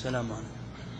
السلام عليكم.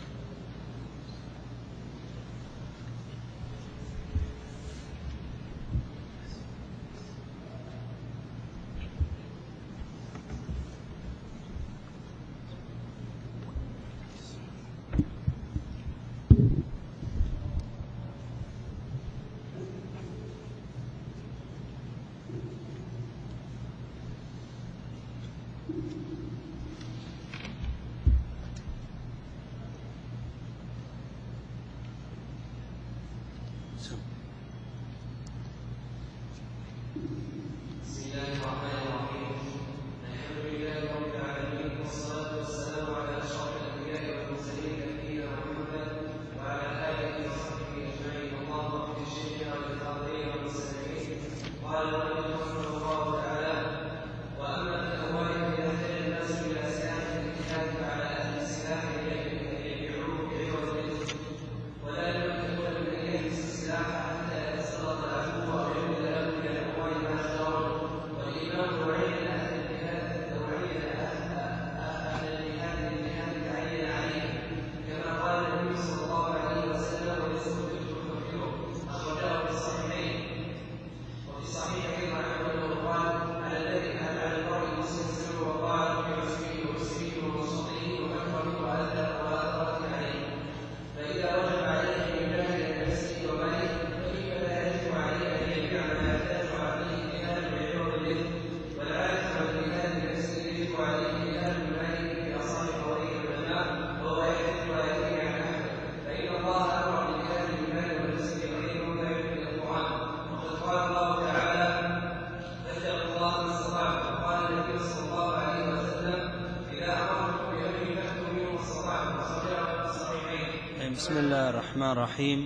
بسم الله الرحمن الرحيم.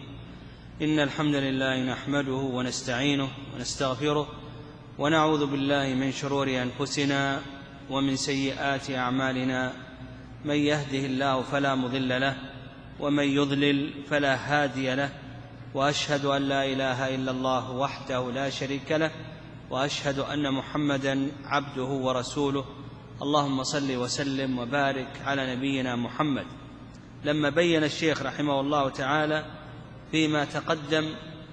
إن الحمد لله نحمده ونستعينه ونستغفره ونعوذ بالله من شرور أنفسنا ومن سيئات أعمالنا، من يهده الله فلا مضل له ومن يضلل فلا هادي له، وأشهد أن لا إله إلا الله وحده لا شريك له، وأشهد أن محمدا عبده ورسوله. اللهم صل وسلم وبارك على نبينا محمد. لما بين الشيخ رحمه الله تعالى فيما تقدم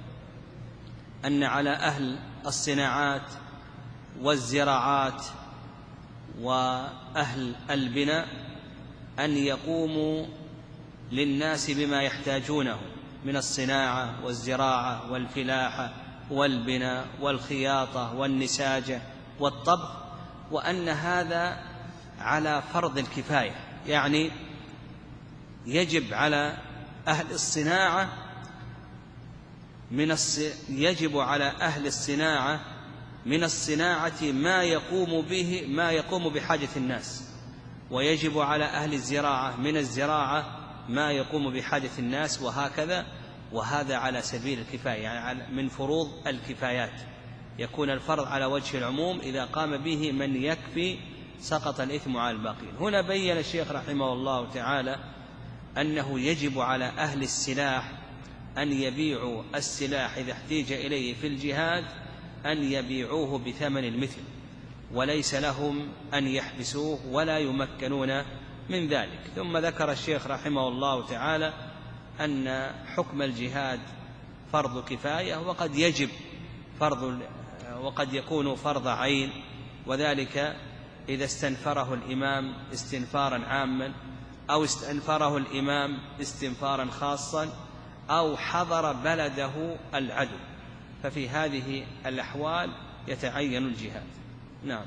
أن على أهل الصناعات والزراعات وأهل البناء أن يقوموا للناس بما يحتاجونه من الصناعة والزراعة والفلاحة والبناء والخياطة والنساجة والطبخ، وأن هذا على فرض الكفاية، يعني يجب على أهل الصناعة يجب على أهل الصناعة من الصناعة ما يقوم بحاجة الناس، ويجب على أهل الزراعة من الزراعة ما يقوم بحاجة الناس، وهكذا. وهذا على سبيل الكفاية، يعني من فروض الكفايات، يكون الفرض على وجه العموم، إذا قام به من يكفي سقط الإثم على الباقين. هنا بين الشيخ رحمه الله تعالى أنه يجب على أهل السلاح أن يبيعوا السلاح إذا احتيج إليه في الجهاد، أن يبيعوه بثمن المثل، وليس لهم أن يحبسوه ولا يمكنون من ذلك. ثم ذكر الشيخ رحمه الله تعالى أن حكم الجهاد فرض كفاية، وقد يكون فرض عين، وذلك إذا استنفره الإمام استنفارا عاما، أو استنفره الإمام استنفارا خاصا، أو حضر بلده العدو، ففي هذه الأحوال يتعين الجهاد. نعم.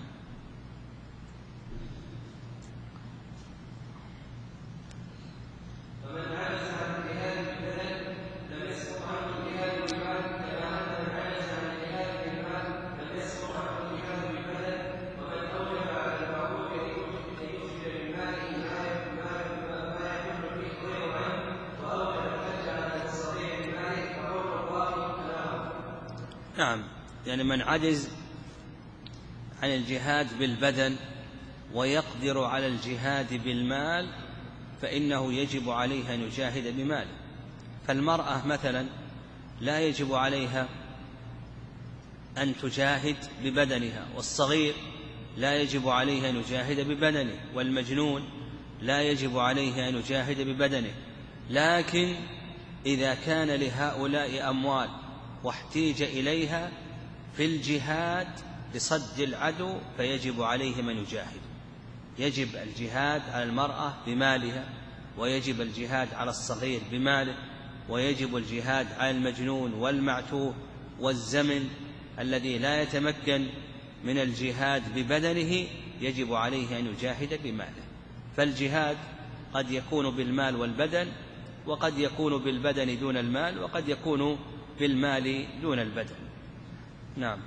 فمن عجز عن الجهاد بالبدن لم يسقط عنه الجهاد بالمال، كما أن من عجز عن الجهاد بالمال لم يسقط عنه الجهاد بالبدن. ومن أوجب على المعروف أن يخرج من ماله ما يحل به غير عنه، وأوجب الحج على المستطيع من ماله، فقول الله له. نعم، يعني من عجز عن الجهاد بالبدن ويقدر على الجهاد بالمال فإنه يجب عليها أن يجاهد بماله. فالمرأة مثلا لا يجب عليها أن تجاهد ببدنها، والصغير لا يجب عليها أن يجاهد ببدنه، والمجنون لا يجب عليه أن يجاهد ببدنه. لكن إذا كان لهؤلاء أموال واحتيج إليها في الجهاد لصد العدو فيجب عليهم أن يجاهدوا. يجب الجهاد على المرأة بمالها، ويجب الجهاد على الصغير بماله، ويجب الجهاد على المجنون والمعتوه والزمن الذي لا يتمكن من الجهاد ببدنه، يجب عليه أن يجاهد بماله. فالجهاد قد يكون بالمال والبدن، وقد يكون بالبدن دون المال، وقد يكون بالمال دون البدن. نعم.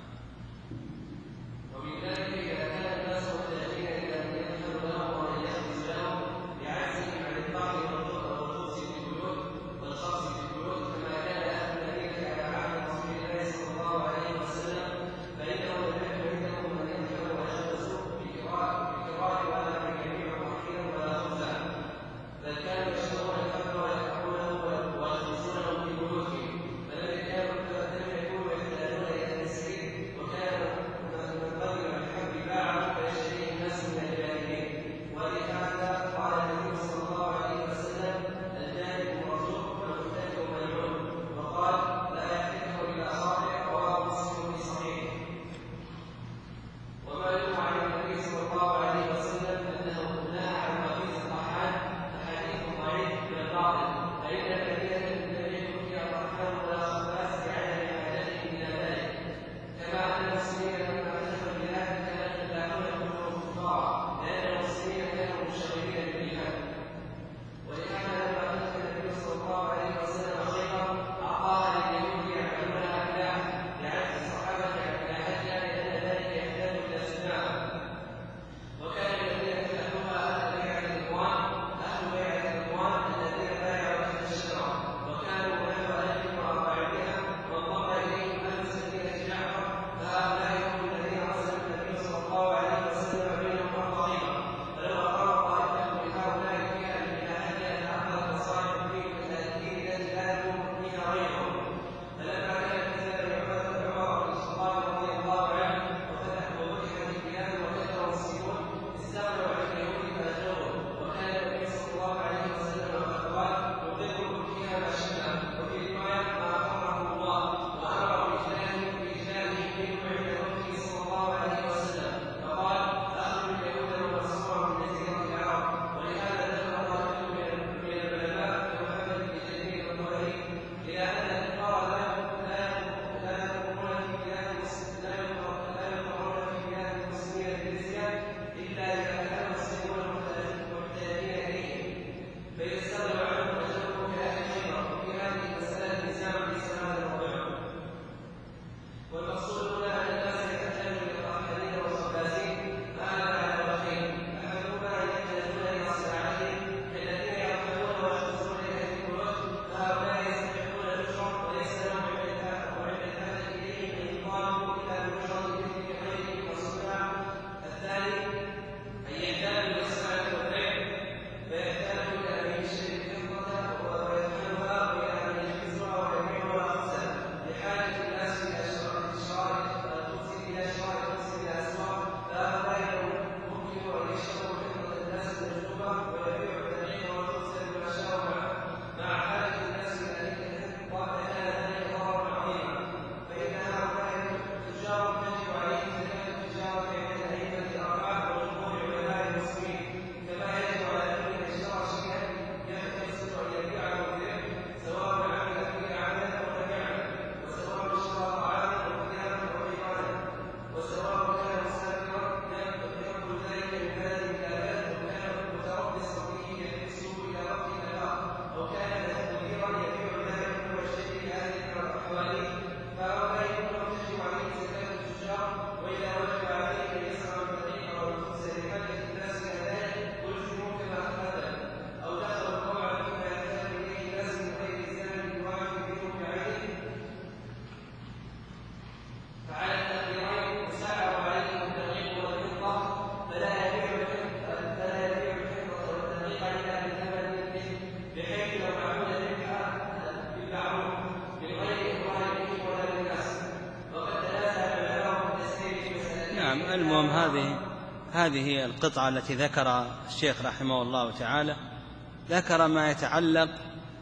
المهم هذه هذه القطعة التي ذكر الشيخ رحمه الله تعالى، ذكر ما يتعلق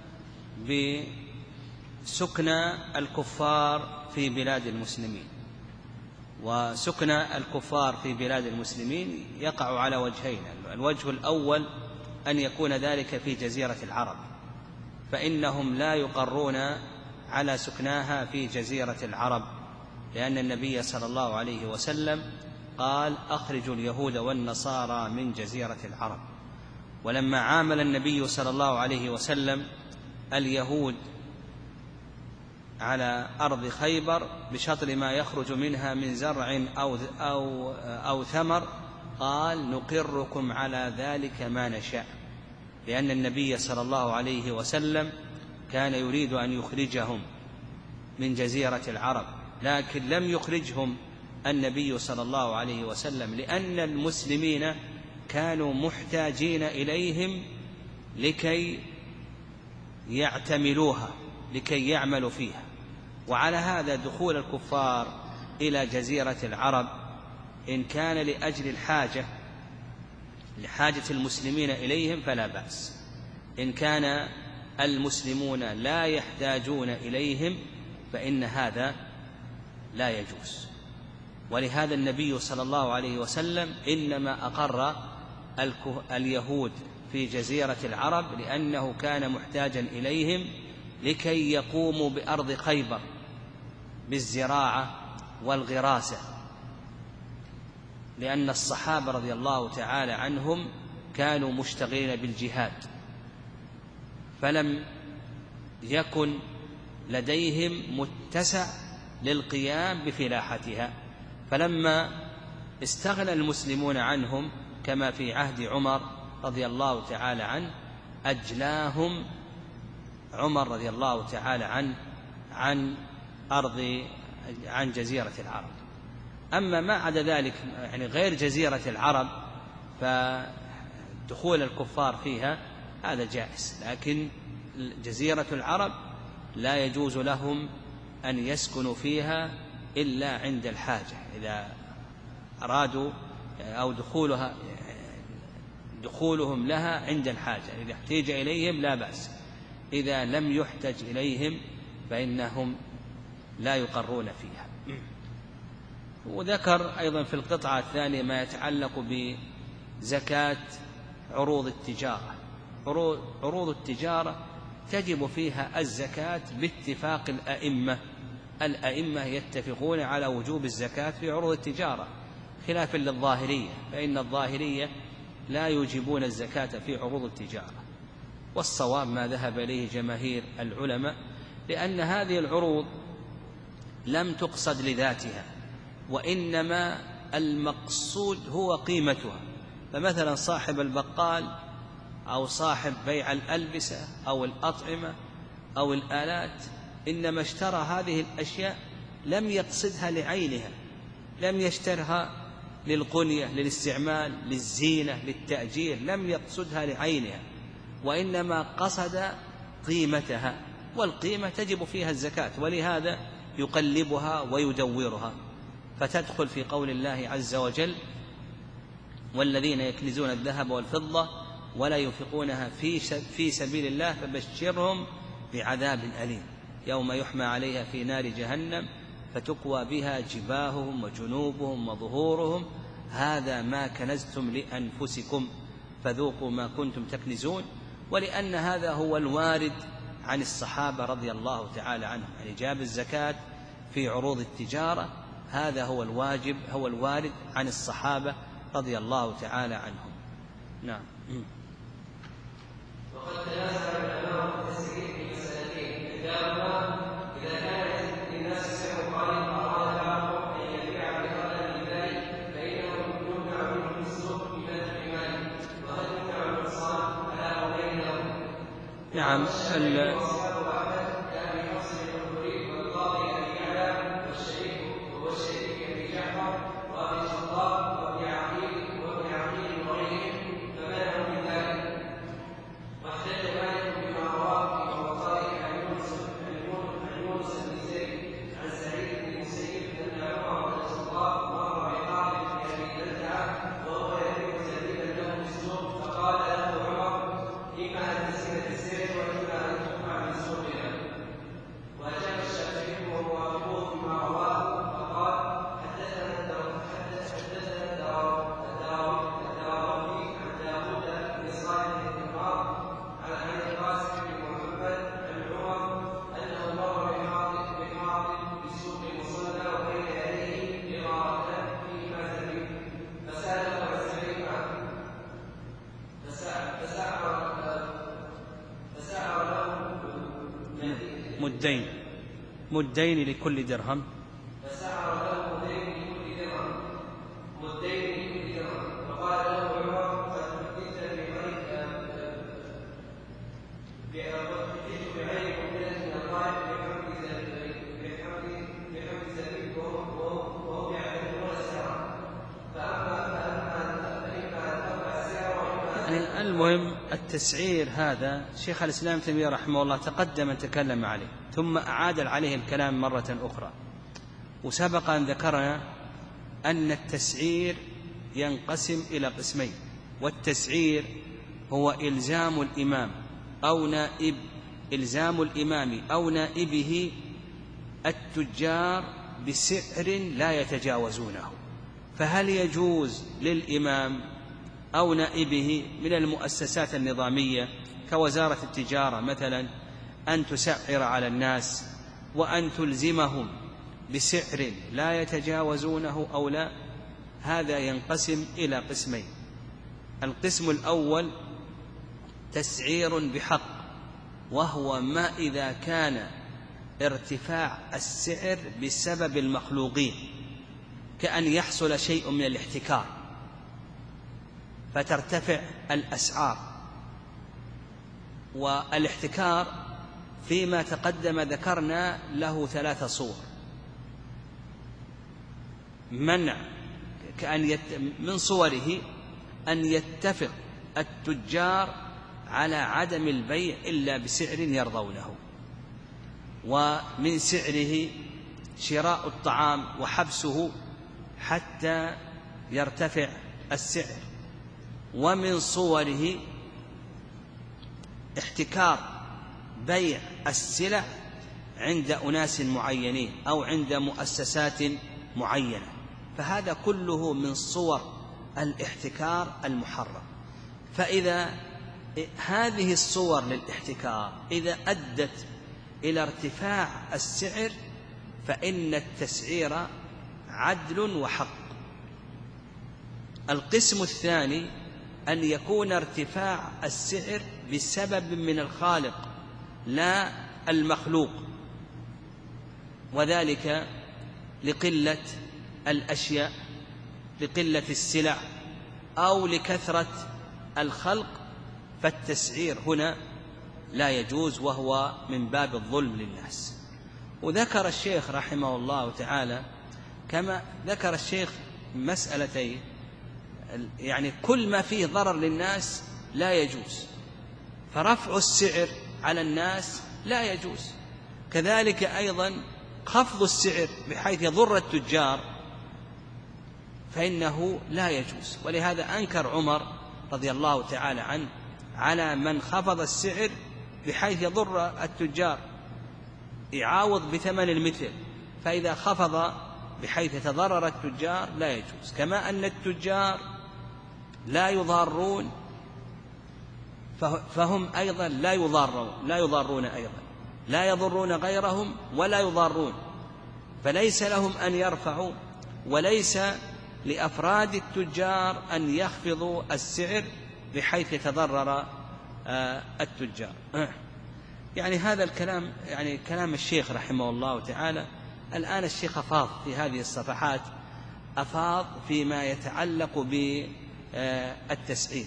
بسكن الكفار في بلاد المسلمين. وسكن الكفار في بلاد المسلمين يقع على وجهين: الوجه الأول أن يكون ذلك في جزيرة العرب، فإنهم لا يقرون على سكناها في جزيرة العرب، لأن النبي صلى الله عليه وسلم قال: أخرجوا اليهود والنصارى من جزيرة العرب. ولما عامل النبي صلى الله عليه وسلم اليهود على أرض خيبر بشطر ما يخرج منها من زرع أو ثمر، قال: نقركم على ذلك ما نشاء، لأن النبي صلى الله عليه وسلم كان يريد أن يخرجهم من جزيرة العرب، لكن لم يخرجهم النبي صلى الله عليه وسلم، لأن المسلمين كانوا محتاجين إليهم لكي يعتملوها، لكي يعملوا فيها. وعلى هذا دخول الكفار إلى جزيرة العرب إن كان لأجل لحاجة المسلمين إليهم فلا بأس، إن كان المسلمون لا يحتاجون إليهم فإن هذا لا يجوز. ولهذا النبي صلى الله عليه وسلم إنما أقر اليهود في جزيرة العرب لأنه كان محتاجا إليهم لكي يقوموا بأرض خيبر بالزراعة والغراسة، لأن الصحابة رضي الله تعالى عنهم كانوا مشتغلين بالجهاد، فلم يكن لديهم متسع للقيام بفلاحتها، فلما استغنى المسلمون عنهم كما في عهد عمر رضي الله تعالى عنه أجلاهم عمر رضي الله تعالى عنه عن جزيرة العرب. أما ما عدا ذلك يعني غير جزيرة العرب فدخول الكفار فيها هذا جائز، لكن جزيرة العرب لا يجوز لهم أن يسكنوا فيها إلا عند الحاجة، إذا أرادوا أو دخولهم لها عند الحاجة، إذا احتاج إليهم لا بأس، إذا لم يحتج إليهم فإنهم لا يقرون فيها. وذكر أيضا في القطعة الثانية ما يتعلق بزكاة عروض التجارة. عروض التجارة تجب فيها الزكاة باتفاق الأئمة يتفقون على وجوب الزكاة في عروض التجارة، خلافا للظاهرية، فإن الظاهرية لا يوجبون الزكاة في عروض التجارة. والصواب ما ذهب إليه جماهير العلماء، لأن هذه العروض لم تقصد لذاتها، وإنما المقصود هو قيمتها. فمثلا صاحب البقال أو صاحب بيع الألبسة أو الأطعمة أو الآلات إنما اشترى هذه الأشياء لم يقصدها لعينها، لم يشترها للقنية، للاستعمال، للزينة، للتأجير، لم يقصدها لعينها، وإنما قصد قيمتها، والقيمة تجب فيها الزكاة، ولهذا يقلبها ويدورها، فتدخل في قول الله عز وجل: والذين يكنزون الذهب والفضة ولا ينفقونها في سبيل الله فبشرهم بعذاب أليم يوم يحمى عليها في نار جهنم فتكوى بها جباههم وجنوبهم وظهورهم هذا ما كنزتم لأنفسكم فذوقوا ما كنتم تكنزون. ولأن هذا هو الوارد عن الصحابة رضي الله تعالى عنهم، يعني جاب الزكاة في عروض التجارة، هذا هو الواجب، هو الوارد عن الصحابة رضي الله تعالى عنهم. نعم. وقد تنازع العلماء في التسجيل في مسألتين: إذا كانت للناس سعر قائم أراد بعضهم أن يبيع بقدر ذلك فإنه يمنع منه السوق بفتح ماله، وهل يمنع الإنصاف على قولين له؟ نعم. مدين لكل درهم. فسعر له مدين لكل درهم فقال له عمر قد حدثت بعين مؤمنة من الله بحمد زبيب وهم يعتبرون السعر يعني المهم التسعير هذا شيخ الإسلام ابن تيمية رحمه الله تقدم أن تكلم عليه ثم أعاد عليه الكلام مرة أخرى. وسبق أن ذكرنا أن التسعير ينقسم إلى قسمين، والتسعير هو إلزام الإمام أو نائبه التجار بسعر لا يتجاوزونه. فهل يجوز للإمام أو نائبه من المؤسسات النظامية كوزارة التجارة مثلا أن تسعر على الناس وأن تلزمهم بسعر لا يتجاوزونه أو لا؟ هذا ينقسم إلى قسمين. القسم الأول تسعير بحق، وهو ما إذا كان ارتفاع السعر بسبب المخلوقين، كأن يحصل شيء من الاحتكار فترتفع الأسعار. والاحتكار فيما تقدم ذكرنا له 3 صور: منع من صوره أن يتفق التجار على عدم البيع إلا بسعر يرضونه، ومن سعره شراء الطعام وحبسه حتى يرتفع السعر، ومن صوره احتكار بيع السلع عند أناس معينين أو عند مؤسسات معينة. فهذا كله من صور الاحتكار المحرم. فإذا هذه الصور للاحتكار إذا أدت إلى ارتفاع السعر فإن التسعير عدل وحق. القسم الثاني أن يكون ارتفاع السعر بسبب من الخالق لا المخلوق، وذلك لقلة الأشياء، لقلة السلع، أو لكثرة الخلق، فالتسعير هنا لا يجوز، وهو من باب الظلم للناس. وذكر الشيخ رحمه الله تعالى كما ذكر الشيخ مسألتين، يعني كل ما فيه ضرر للناس لا يجوز، فرفع السعر على الناس لا يجوز، كذلك أيضا خفض السعر بحيث يضر التجار فإنه لا يجوز. ولهذا أنكر عمر رضي الله تعالى عنه على من خفض السعر بحيث يضر التجار، يعاوض بثمن المثل، فإذا خفض بحيث يتضرر التجار لا يجوز. كما أن التجار لا يضارون فهم أيضا لا يضارون أيضا، لا يضرون غيرهم ولا يضارون، فليس لهم أن يرفعوا، وليس لأفراد التجار أن يخفضوا السعر بحيث يتضرر التجار. يعني هذا الكلام يعني كلام الشيخ رحمه الله تعالى. الآن الشيخ أفاض في هذه الصفحات، أفاض فيما يتعلق بالتسعير،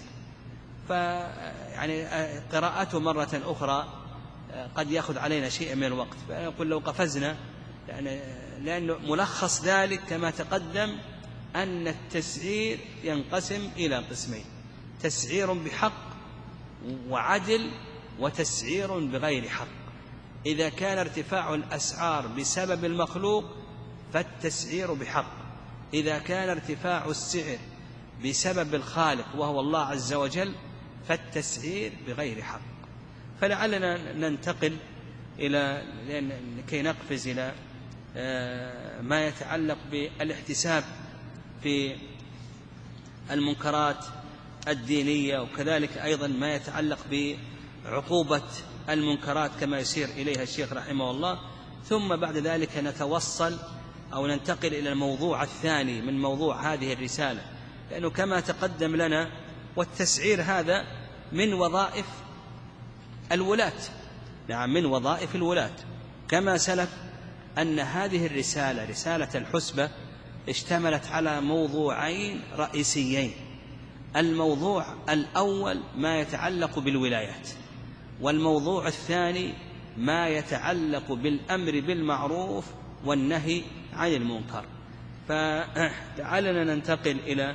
فيعني قراءته مرة أخرى قد يأخذ علينا شيء من الوقت، فأقول لو قفزنا يعني لأن ملخص ذلك كما تقدم أن التسعير ينقسم إلى قسمين: تسعير بحق وعدل، وتسعير بغير حق. إذا كان ارتفاع الأسعار بسبب المخلوق فالتسعير بحق، إذا كان ارتفاع السعر بسبب الخالق وهو الله عز وجل فالتسعير بغير حق. فلعلنا ننتقل إلى لكي نقفز إلى ما يتعلق بالاحتساب في المنكرات الدينية، وكذلك أيضا ما يتعلق بعقوبة المنكرات كما يسير إليها الشيخ رحمه الله. ثم بعد ذلك نتوصل أو ننتقل إلى الموضوع الثاني من موضوع هذه الرسالة، لأنه كما تقدم لنا والتسعير هذا من وظائف الولاة. نعم، من وظائف الولاة، كما سلف أن هذه الرسالة رسالة الحسبة اشتملت على موضوعين رئيسيين. الموضوع الأول ما يتعلق بالولايات، والموضوع الثاني ما يتعلق بالأمر بالمعروف والنهي عن المنكر. فتعالنا ننتقل إلى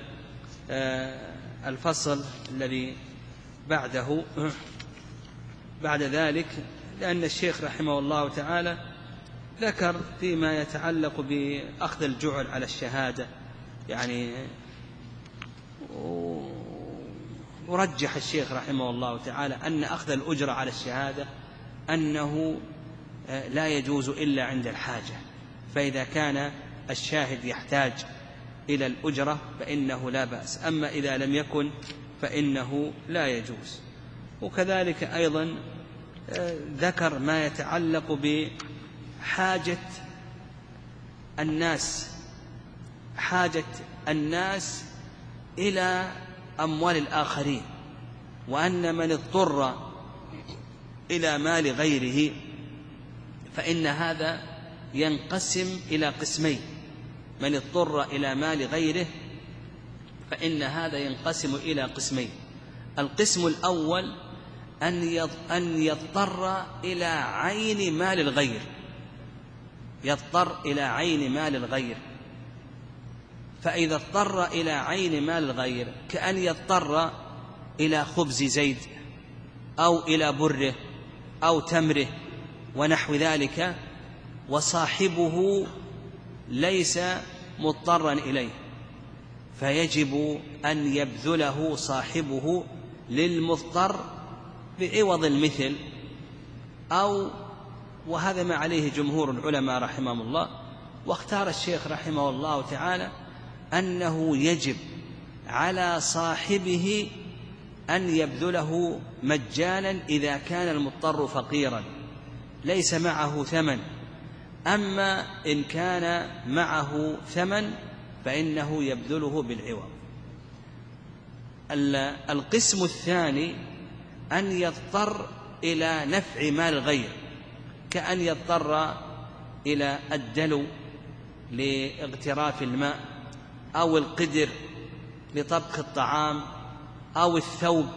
الفصل الذي بعد ذلك، لأن الشيخ رحمه الله تعالى ذكر فيما يتعلق بأخذ الجعل على الشهادة، يعني ورجح الشيخ رحمه الله تعالى أن أخذ الأجرة على الشهادة أنه لا يجوز إلا عند الحاجة، فإذا كان الشاهد يحتاج إلى الأجرة فإنه لا بأس، أما إذا لم يكن فإنه لا يجوز. وكذلك أيضا ذكر ما يتعلق بحاجة الناس إلى أموال الآخرين، وأن من اضطر إلى مال غيره فإن هذا ينقسم إلى قسمين. من اضطر إلى مال غيره فإن هذا ينقسم إلى قسمين. القسم الأول أن يضطر إلى عين مال الغير، يضطر إلى عين مال الغير. فإذا اضطر إلى عين مال الغير كأن يضطر إلى خبز زيد أو إلى بره أو تمره ونحو ذلك، وصاحبه ليس مضطرا إليه، فيجب أن يبذله صاحبه للمضطر بعوض المثل، وهذا ما عليه جمهور العلماء رحمهم الله. واختار الشيخ رحمه الله تعالى أنه يجب على صاحبه أن يبذله مجانا إذا كان المضطر فقيرا ليس معه ثمن. أما إن كان معه ثمن فإنه يبذله بالعوض. القسم الثاني أن يضطر إلى نفع مال الغير، كأن يضطر إلى الدلو لاغتراف الماء، أو القدر لطبخ الطعام، أو الثوب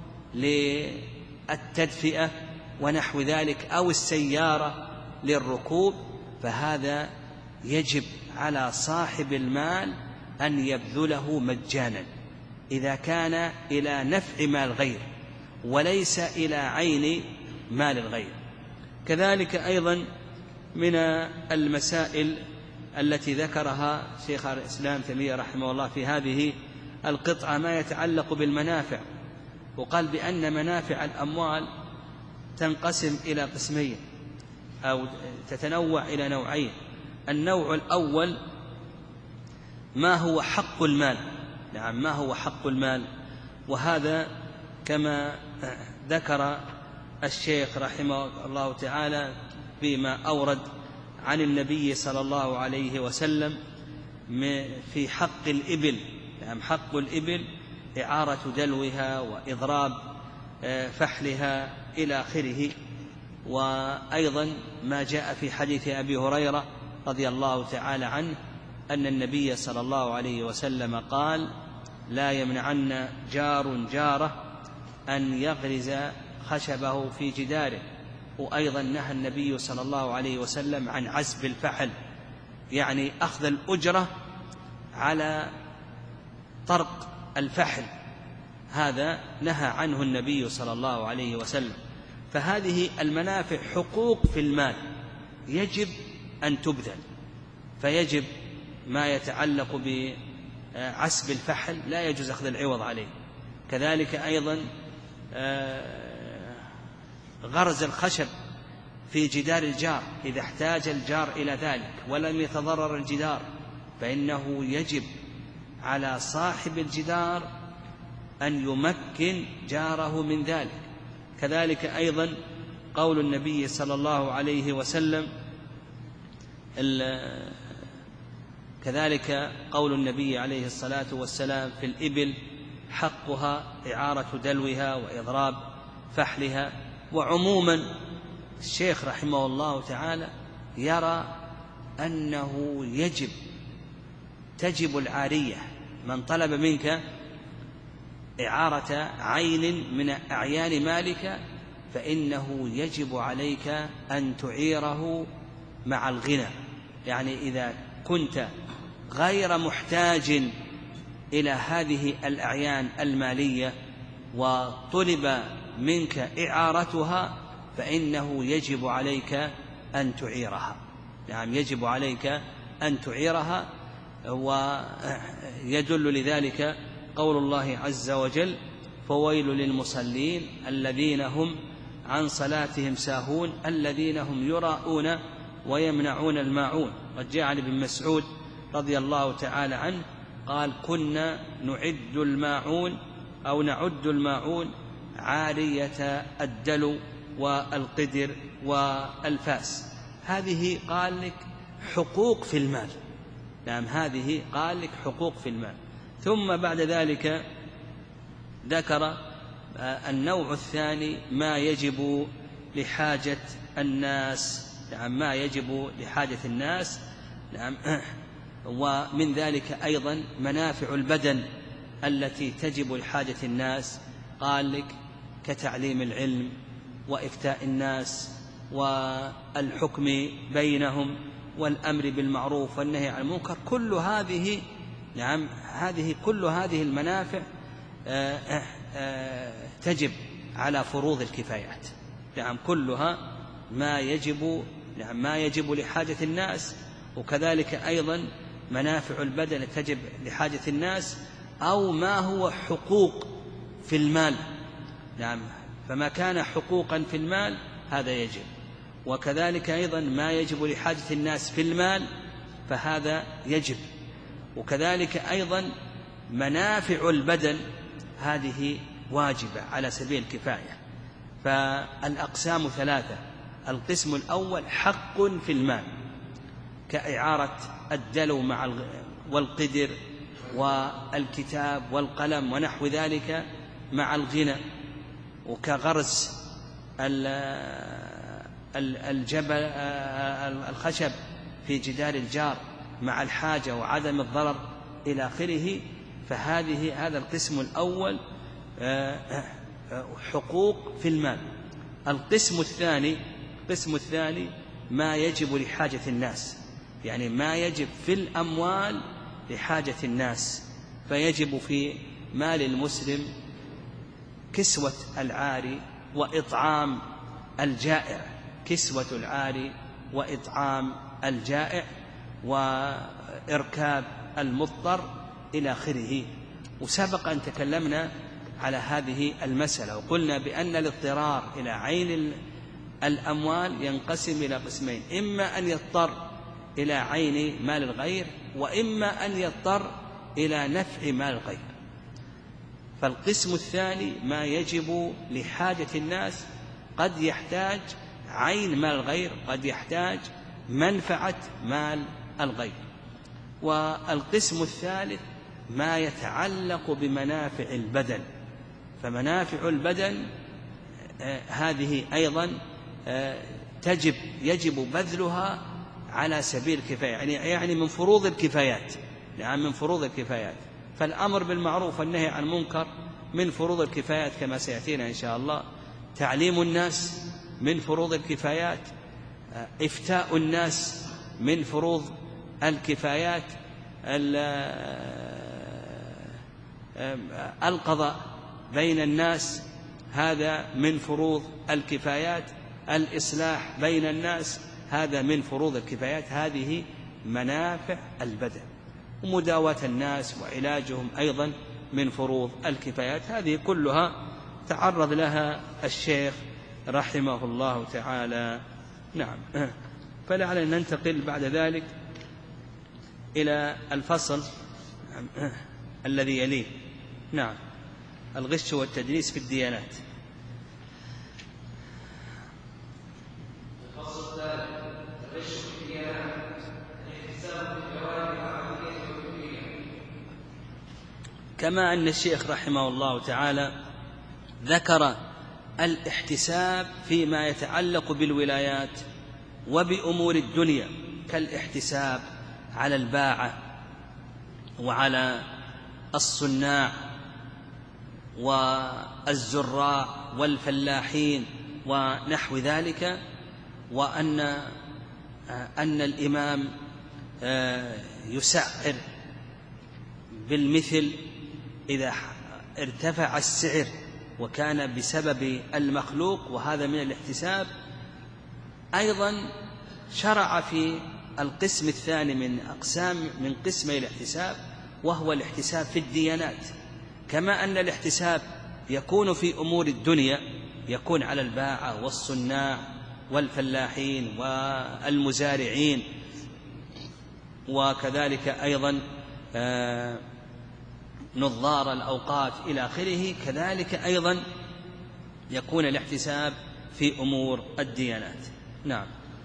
للتدفئة ونحو ذلك، أو السيارة للركوب، فهذا يجب على صاحب المال أن يبذله مجانا إذا كان إلى نفع مال الغير وليس إلى عين مال الغير. كذلك أيضا من المسائل التي ذكرها شيخ الإسلام تيمية رحمه الله في هذه القطعة ما يتعلق بالمنافع، وقال بأن منافع الأموال تنقسم إلى قسمين أو تتنوع إلى نوعين. النوع الأول ما هو حق المال، نعم ما هو حق المال، وهذا كما ذكر الشيخ رحمه الله تعالى فيما أورد عن النبي صلى الله عليه وسلم في حق الإبل. نعم حق الإبل إعارة دلوها وإضراب فحلها إلى آخره. وأيضا ما جاء في حديث أبي هريرة رضي الله تعالى عنه أن النبي صلى الله عليه وسلم قال: لا يمنعن جار جاره أن يغرز خشبه في جداره. وأيضا نهى النبي صلى الله عليه وسلم عن عزب الفحل، يعني أخذ الأجرة على طرق الفحل، هذا نهى عنه النبي صلى الله عليه وسلم. فهذه المنافع حقوق في المال يجب أن تبذل، فيجب ما يتعلق بعسب الفحل لا يجوز أخذ العوض عليه. كذلك أيضا غرز الخشب في جدار الجار إذا احتاج الجار إلى ذلك ولم يتضرر الجدار فإنه يجب على صاحب الجدار أن يمكن جاره من ذلك. كذلك أيضا قول النبي صلى الله عليه وسلم كذلك قول النبي عليه الصلاة والسلام في الإبل: حقها إعارة دلوها وإضراب فحلها. وعموما الشيخ رحمه الله تعالى يرى أنه تجب العارية. من طلب منك إعارة عين من أعيان مالك فإنه يجب عليك أن تعيره مع الغنى. يعني إذا كنت غير محتاج إلى هذه الأعيان المالية وطلب منك إعارتها فإنه يجب عليك أن تعيرها. نعم، يجب عليك أن تعيرها. ويدل لذلك قول الله عز وجل: فويل للمصلين الذين هم عن صلاتهم ساهون الذين هم يراءون ويمنعون الماعون. قد جاء عن ابن مسعود رضي الله تعالى عنه قال: كنا نعد الماعون عارية الدلو والقدر والفاس. هذه قال لك حقوق في المال. نعم، هذه قال لك حقوق في المال. ثم بعد ذلك ذكر النوع الثاني ما يجب لحاجة الناس. نعم، ما يجب لحاجة الناس. نعم، ومن ذلك أيضا منافع البدن التي تجب لحاجة الناس. قال لك كتعليم العلم وإفتاء الناس والحكم بينهم والأمر بالمعروف والنهي عن المنكر. كل هذه نعم كل هذه المنافع تجب على فروض الكفايات. نعم، كلها ما يجب لحاجة الناس. وكذلك أيضا منافع البدن تجب لحاجة الناس، أو ما هو حقوق في المال. نعم، فما كان حقوقا في المال هذا يجب. وكذلك أيضا ما يجب لحاجة الناس في المال فهذا يجب. وكذلك أيضا منافع البدن هذه واجبة على سبيل الكفاية. فالأقسام ثلاثة: القسم الأول حق في المال كإعارة الدلو والقدر والكتاب والقلم ونحو ذلك مع الغنى، وكغرس الخشب في جدار الجار مع الحاجة وعدم الضرر إلى آخره. هذا القسم الأول حقوق في المال. القسم الثاني ما يجب لحاجة الناس، يعني ما يجب في الأموال لحاجة الناس. فيجب في مال المسلم كسوة العاري وإطعام الجائع، كسوة العاري وإطعام الجائع وإركاب المضطر إلى آخره. وسبق أن تكلمنا على هذه المسألة وقلنا بأن الاضطرار إلى عين الأموال ينقسم إلى قسمين: إما أن يضطر إلى عين مال الغير، وإما أن يضطر إلى نفع مال الغير. فالقسم الثاني ما يجب لحاجة الناس قد يحتاج عين مال الغير، قد يحتاج منفعة مال الغير. والقسم الثالث ما يتعلق بمنافع البدن. فمنافع البدن هذه أيضا يجب بذلها على سبيل الكفاية، يعني من فروض الكفايات. نعم، من فروض الكفايات. فالأمر بالمعروف والنهي عن المنكر من فروض الكفايات كما سيأتينا إن شاء الله. تعليم الناس من فروض الكفايات. إفتاء الناس من فروض الكفايات. القضاء بين الناس هذا من فروض الكفايات. الإصلاح بين الناس هذا من فروض الكفايات. هذه منافع البدن. ومداواة الناس وعلاجهم أيضا من فروض الكفايات. هذه كلها تعرض لها الشيخ رحمه الله تعالى. نعم، فلعلنا ننتقل بعد ذلك إلى الفصل الذي يليه. نعم، الغش والتدليس في الديانات. الفصل الثالث: الغش في الديانات، الاحتساب بالجواب العقلية والكلية. كما أن الشيخ رحمه الله تعالى ذكر الاحتساب فيما يتعلق بالولايات وبأمور الدنيا، كالاحتساب على الباعة وعلى الصناع والزراع والفلاحين ونحو ذلك، وأن الإمام يسعر بالمثل إذا ارتفع السعر وكان بسبب المخلوق، وهذا من الاحتساب. أيضا شرع في القسم الثاني من قسمي الاحتساب، وهو الاحتساب في الديانات. كما أن الاحتساب يكون في أمور الدنيا، يكون على الباعة والصناع والفلاحين والمزارعين، وكذلك أيضا نظار الأوقاف إلى آخره، كذلك أيضا يكون الاحتساب في أمور الديانات. نعم.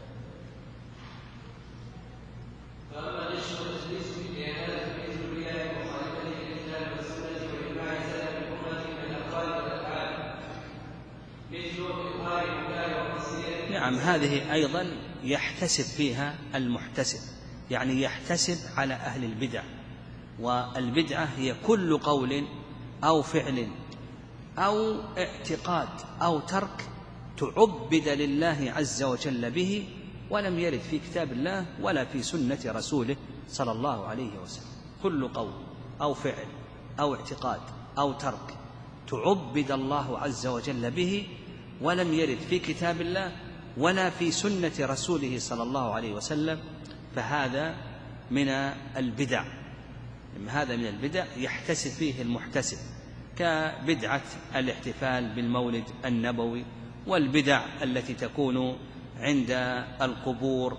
نعم، هذه أيضا يحتسب فيها المحتسب، يعني يحتسب على أهل البدع. والبدعة هي كل قول أو فعل أو اعتقاد أو ترك تعبد لله عز وجل به، ولم يرد في كتاب الله ولا في سنة رسوله صلى الله عليه وسلم. كل قول أو فعل أو اعتقاد أو ترك تعبد الله عز وجل به، ولم يرد في كتاب الله ولا في سنة رسوله صلى الله عليه وسلم، فهذا من البدع. هذا من البدع يحتسب فيه المحتسب، كبدعة الاحتفال بالمولد النبوي، والبدع التي تكون عند القبور،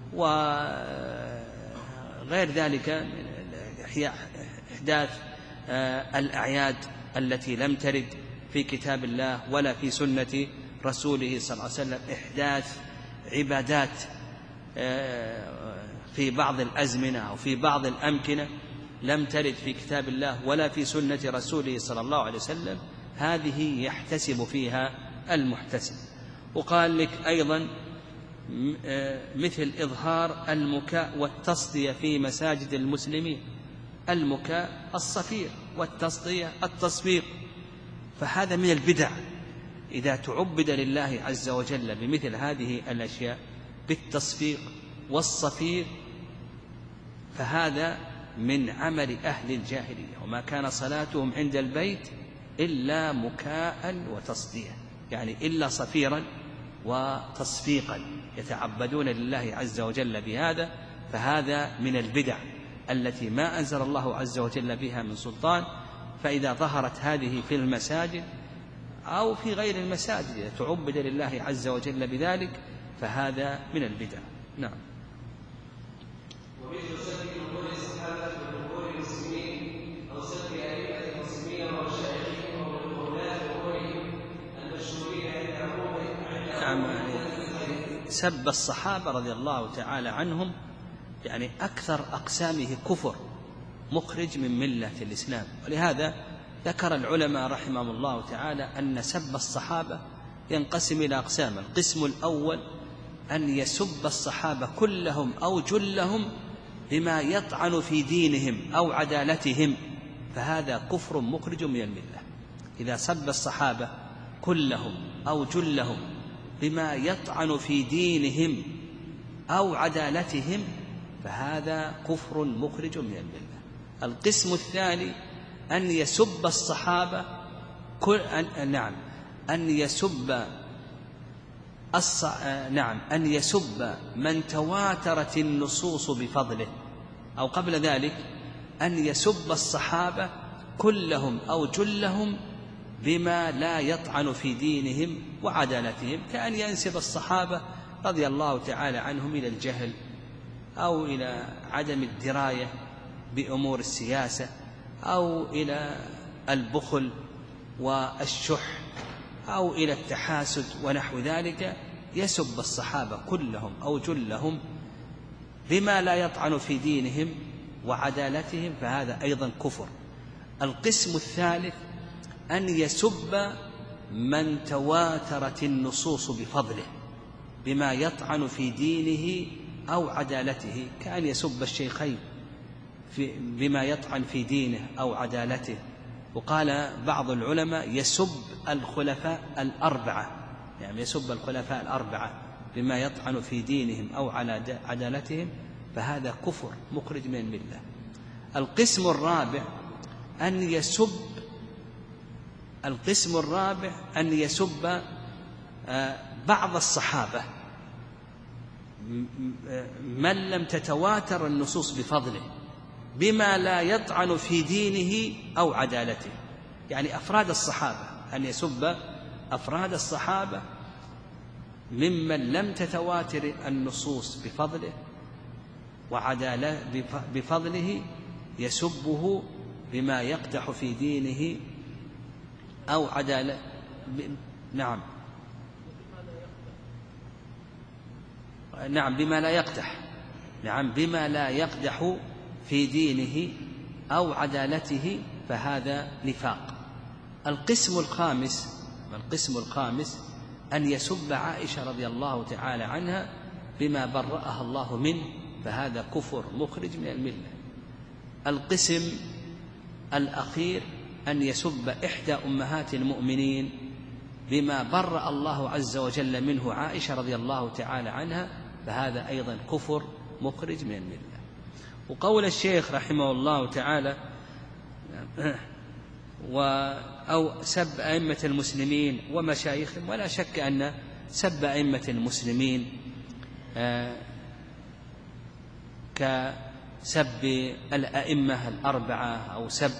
وغير ذلك إحداث الأعياد التي لم ترد في كتاب الله ولا في سنة رسوله صلى الله عليه وسلم، إحداث عبادات في بعض الأزمنة أو في بعض الأمكنة لم ترد في كتاب الله ولا في سنة رسوله صلى الله عليه وسلم، هذه يحتسب فيها المحتسب. وقال لك أيضا مثل إظهار المكاء والتصدية في مساجد المسلمين، المكاء الصفير والتصدية التصفيق، فهذا من البدع. إذا تعبد لله عز وجل بمثل هذه الأشياء بالتصفيق والصفير، فهذا من عمل أهل الجاهلية، وما كان صلاتهم عند البيت إلا مكاء وتصدية، يعني إلا صفيرا وتصفيقا، يتعبدون لله عز وجل بهذا، فهذا من البدع التي ما أنزل الله عز وجل بها من سلطان. فإذا ظهرت هذه في المساجد أو في غير المساجد إذا تعبد لله عز وجل بذلك، فهذا من البدع. نعم. ومثل سب قبور الصحابة وقبور المسلمين أو سب أئمة المسلمين ومشايخهم وولاة أمورهم المشهورين عند عموم سب الصحابة رضي الله تعالى عنهم يعني أكثر أقسامه كفر مخرج من ملة الإسلام. ولهذا ذكر العلماء رحمهم الله تعالى أن سب الصحابة ينقسم إلى أقسام. القسم الأول أن يسب الصحابة كلهم أو جلهم بما يطعن في دينهم أو عدالتهم، فهذا كفر مخرج من الملة. إذا سب الصحابة كلهم أو جلهم بما يطعن في دينهم أو عدالتهم، فهذا كفر مخرج من الملة. القسم الثاني أن يسب الصحابة أن يسب من تواترت النصوص بفضله، أو قبل ذلك أن يسب الصحابة كلهم أو جلهم بما لا يطعن في دينهم وعدالتهم، كأن ينسب الصحابة رضي الله تعالى عنهم إلى الجهل أو إلى عدم الدراية بأمور السياسة أو إلى البخل والشح أو إلى التحاسد ونحو ذلك. يسب الصحابة كلهم أو جلهم بما لا يطعن في دينهم وعدالتهم، فهذا أيضا كفر. القسم الثالث أن يسب من تواترت النصوص بفضله بما يطعن في دينه أو عدالته، كأن يسب الشيخين بما يطعن في دينه أو عدالته. وقال بعض العلماء يسب الخلفاء الأربعة، يعني يسب الخلفاء الأربعة بما يطعن في دينهم أو على عدالتهم، فهذا كفر مخرج من الملة. القسم الرابع أن يسب بعض الصحابة من لم تتواتر النصوص بفضله بما لا يطعن في دينه أو عدالته، يعني أفراد الصحابة، أن يسب أفراد الصحابة ممن لم تتواتر النصوص بفضله بفضله، يسبه بما يقدح في دينه أو عدالة. نعم بما لا يقدح في دينه أو عدالته، فهذا نفاق. القسم الخامس أن يسب عائشة رضي الله تعالى عنها بما برأها الله منه، فهذا كفر مخرج من الملة. القسم الأخير أن يسب إحدى أمهات المؤمنين بما برأ الله عز وجل منه عائشة رضي الله تعالى عنها، فهذا أيضا كفر مخرج من الملة. وقول الشيخ رحمه الله تعالى أو سب أئمة المسلمين ومشايخهم، ولا شك أن سب أئمة المسلمين كسب الأئمة الأربعة أو سب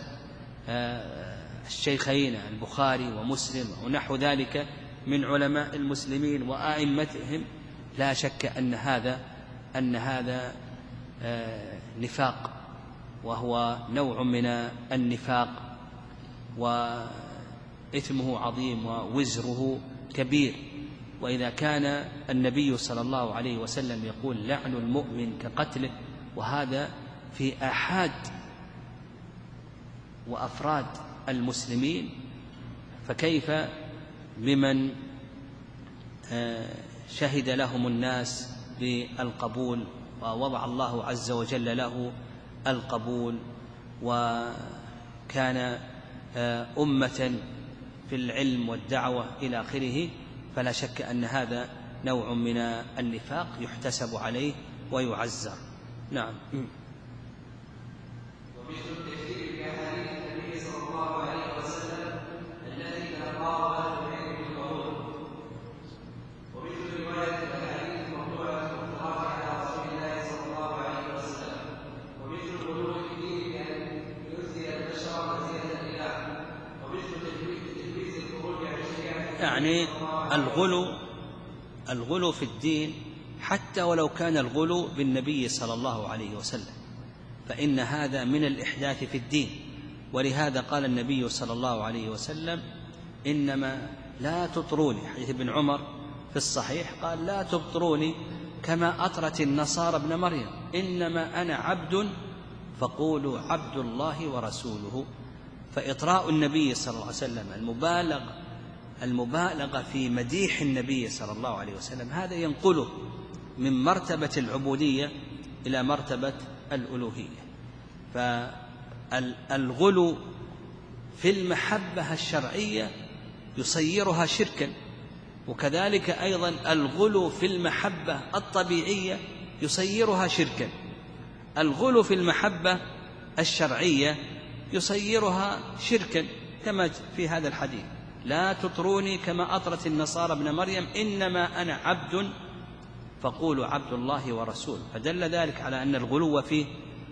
الشيخين البخاري ومسلم ونحو ذلك من علماء المسلمين وأئمتهم، لا شك أن هذا نفاق، وهو نوع من النفاق، وإثمه عظيم ووزره كبير. وإذا كان النبي صلى الله عليه وسلم يقول لعن المؤمن كقتله، وهذا في آحاد وأفراد المسلمين، فكيف بمن شهد لهم الناس بالقبول ووضع الله عز وجل له القبول، وكان أمة في العلم والدعوة إلى آخره، فلا شك أن هذا نوع من النفاق يحتسب عليه ويعزر. نعم. ومثل التكفير بأحاديث النبي صلى الله عليه وسلم التي تقارب العلم بالقبول، ومثل رواية الأحاديث الموضوعة المختلفة على رسول الله صلى الله عليه وسلم، ومثل الغلو في الدين بأن يؤذي البشر مزية الإله، ومثل تجويز الخروج عن الشريعة، يعني الغلو في الدين حتى ولو كان الغلو بالنبي صلى الله عليه وسلم، فإن هذا من الإحداث في الدين. ولهذا قال النبي صلى الله عليه وسلم إنما لا تطروني، حديث ابن عمر في الصحيح قال لا تطروني كما أطرت النصارى ابن مريم، إنما أنا عبد فقولوا عبد الله ورسوله. فإطراء النبي صلى الله عليه وسلم المبالغة في مديح النبي صلى الله عليه وسلم، هذا ينقله من مرتبة العبودية إلى مرتبة الألوهية. فالغلو في المحبة الشرعية يصيرها شركا، وكذلك أيضا الغلو في المحبة الطبيعية يصيرها شركا. الغلو في المحبة الشرعية يصيرها شركا كما في هذا الحديث لا تطروني كما أطرت النصارى ابن مريم، إنما أنا عبد فقولوا عبد الله ورسوله. فدل ذلك على أن الغلو فيه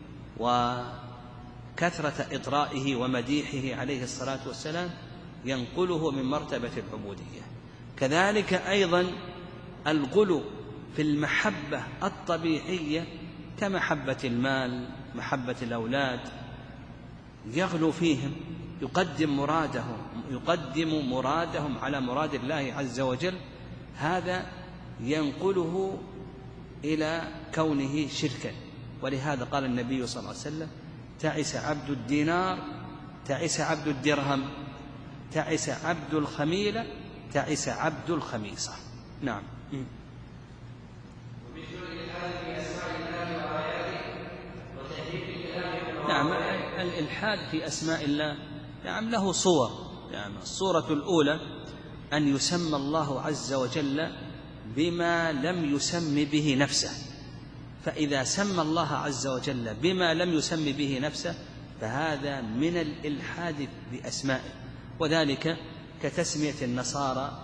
وكثرة إطرائه ومديحه عليه الصلاة والسلام ينقله من مرتبة العبودية. كذلك أيضا الغلو في المحبة الطبيعية كمحبة المال، محبة الأولاد، يغلو فيهم، يقدم مرادهم على مراد الله عز وجل، هذا ينقله إلى كونه شركا. ولهذا قال النبي صلى الله عليه وسلم تعس عبد الدينار تعس عبد الدرهم. تعس عبد الخميلة تعس عبد الخميصة. نعم. نعم، الإلحاد في أسماء الله نعم له صور. نعم، الصورة الأولى أن يسمى الله عز وجل بما لم يسم به نفسه، فإذا سمى الله عز وجل بما لم يسم به نفسه فهذا من الإلحاد بأسمائه، وذلك كتسمية النصارى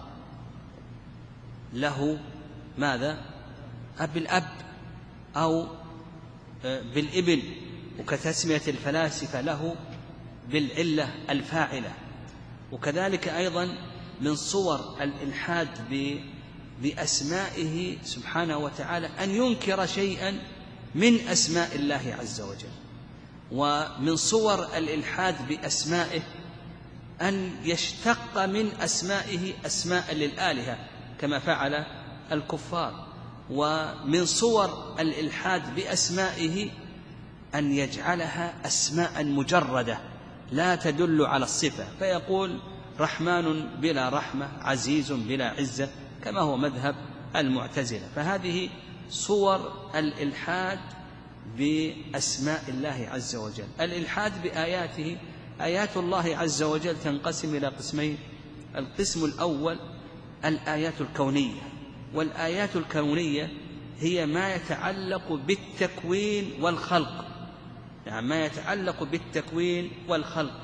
له ماذا؟ بالأب أو بالابن، وكتسمية الفلاسفة له بالعلة الفاعلة. وكذلك أيضا من صور الإلحاد بأسمائه سبحانه وتعالى أن ينكر شيئا من أسماء الله عز وجل. ومن صور الإلحاد بأسمائه أن يشتق من أسمائه أسماء للآلهة كما فعل الكفار. ومن صور الإلحاد بأسمائه أن يجعلها أسماء مجردة لا تدل على الصفة، فيقول رحمن بلا رحمة، عزيز بلا عزة، كما هو مذهب المعتزلة. فهذه صور الإلحاد بأسماء الله عز وجل. الإلحاد بآياته، آيات الله عز وجل تنقسم إلى قسمين. القسم الأول الآيات الكونية، والآيات الكونية هي ما يتعلق بالتكوين والخلق، يعني ما يتعلق بالتكوين والخلق،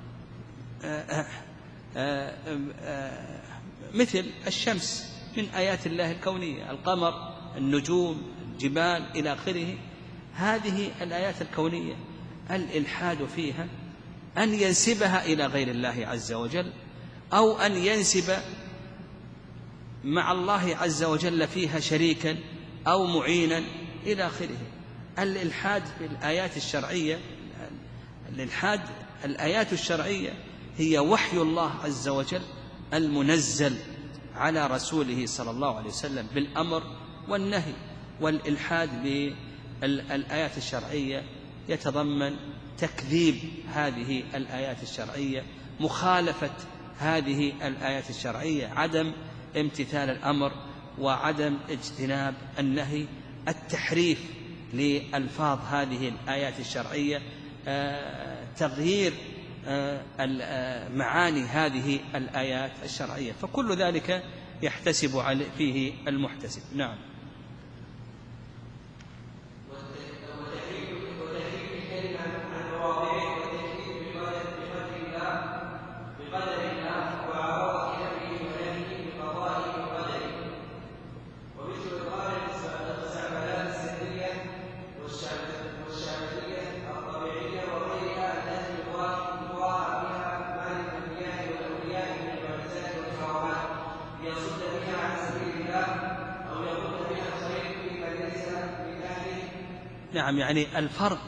مثل الشمس من آيات الله الكونية، القمر، النجوم، الجبال إلى آخره. هذه الآيات الكونية الإلحاد فيها أن ينسبها إلى غير الله عز وجل، أو أن ينسب مع الله عز وجل فيها شريكا أو معينا إلى آخره. الإلحاد في الآيات الشرعية، الآيات الشرعية هي وحي الله عز وجل المنزل على رسوله صلى الله عليه وسلم بالأمر والنهي. والإلحاد بالآيات الشرعية يتضمن تكذيب هذه الآيات الشرعية، مخالفة هذه الآيات الشرعية، عدم امتثال الأمر وعدم اجتناب النهي، التحريف لألفاظ هذه الآيات الشرعية، تغيير معاني هذه الآيات الشرعية، فكل ذلك يحتسب فيه المحتسب. نعم. نعم، يعني الفرق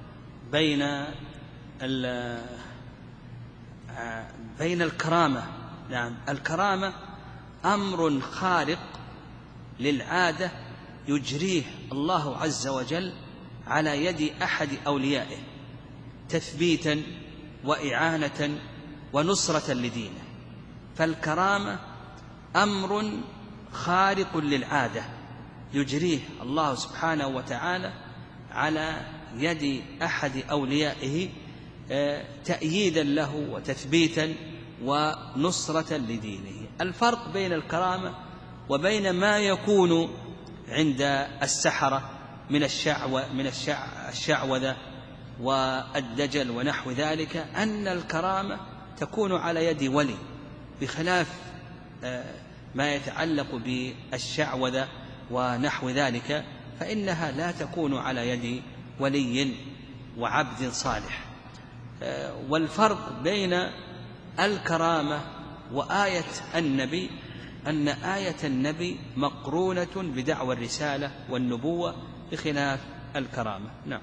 بين الكرامة. نعم، الكرامة أمر خارق للعادة يجريه الله عز وجل على يد أحد أوليائه تثبيتا وإعانة ونصرة لدينه. فالكرامة أمر خارق للعادة يجريه الله سبحانه وتعالى على يد أحد أوليائه تأييدا له وتثبيتا ونصرة لدينه. الفرق بين الكرامة وبين ما يكون عند السحرة من الشعوذة والدجل ونحو ذلك أن الكرامة تكون على يد ولي، بخلاف ما يتعلق بالشعوذة ونحو ذلك فإنها لا تكون على يد ولي وعبد صالح. والفرق بين الكرامة وآية النبي أن آية النبي مقرونة بدعوى الرسالة والنبوة بخلاف الكرامة. نعم.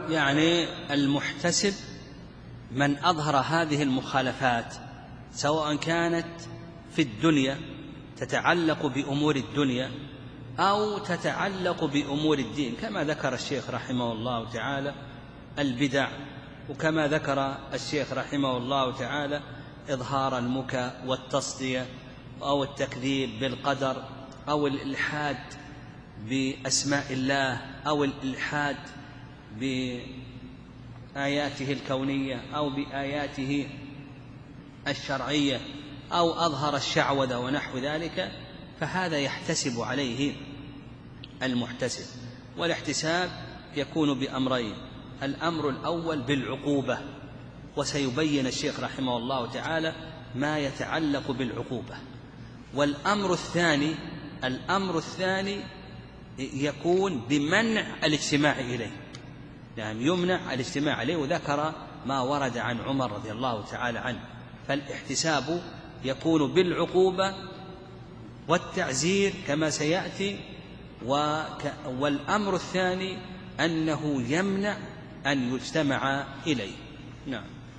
يعني المحتسب من أظهر هذه المخالفات، سواء كانت في الدنيا تتعلق بأمور الدنيا أو تتعلق بأمور الدين، كما ذكر الشيخ رحمه الله تعالى البدع، وكما ذكر الشيخ رحمه الله تعالى إظهار المكى والتصدية أو التكذيب بالقدر أو الإلحاد بأسماء الله أو الإلحاد بآياته الكونية أو بآياته الشرعية أو أظهر الشعوذة ونحو ذلك، فهذا يحتسب عليه المحتسب. والاحتساب يكون بأمرين: الأمر الأول بالعقوبة، وسيبين الشيخ رحمه الله تعالى ما يتعلق بالعقوبة. والأمر الثاني يكون بمنع الاجتماع إليه، يعني يمنع الاجتماع إليه، وذكر ما ورد عن عمر رضي الله تعالى عنه. فالاحتساب يكون بالعقوبة والتعزير كما سيأتي، والأمر الثاني أنه يمنع أن يجتمع إليه. نعم.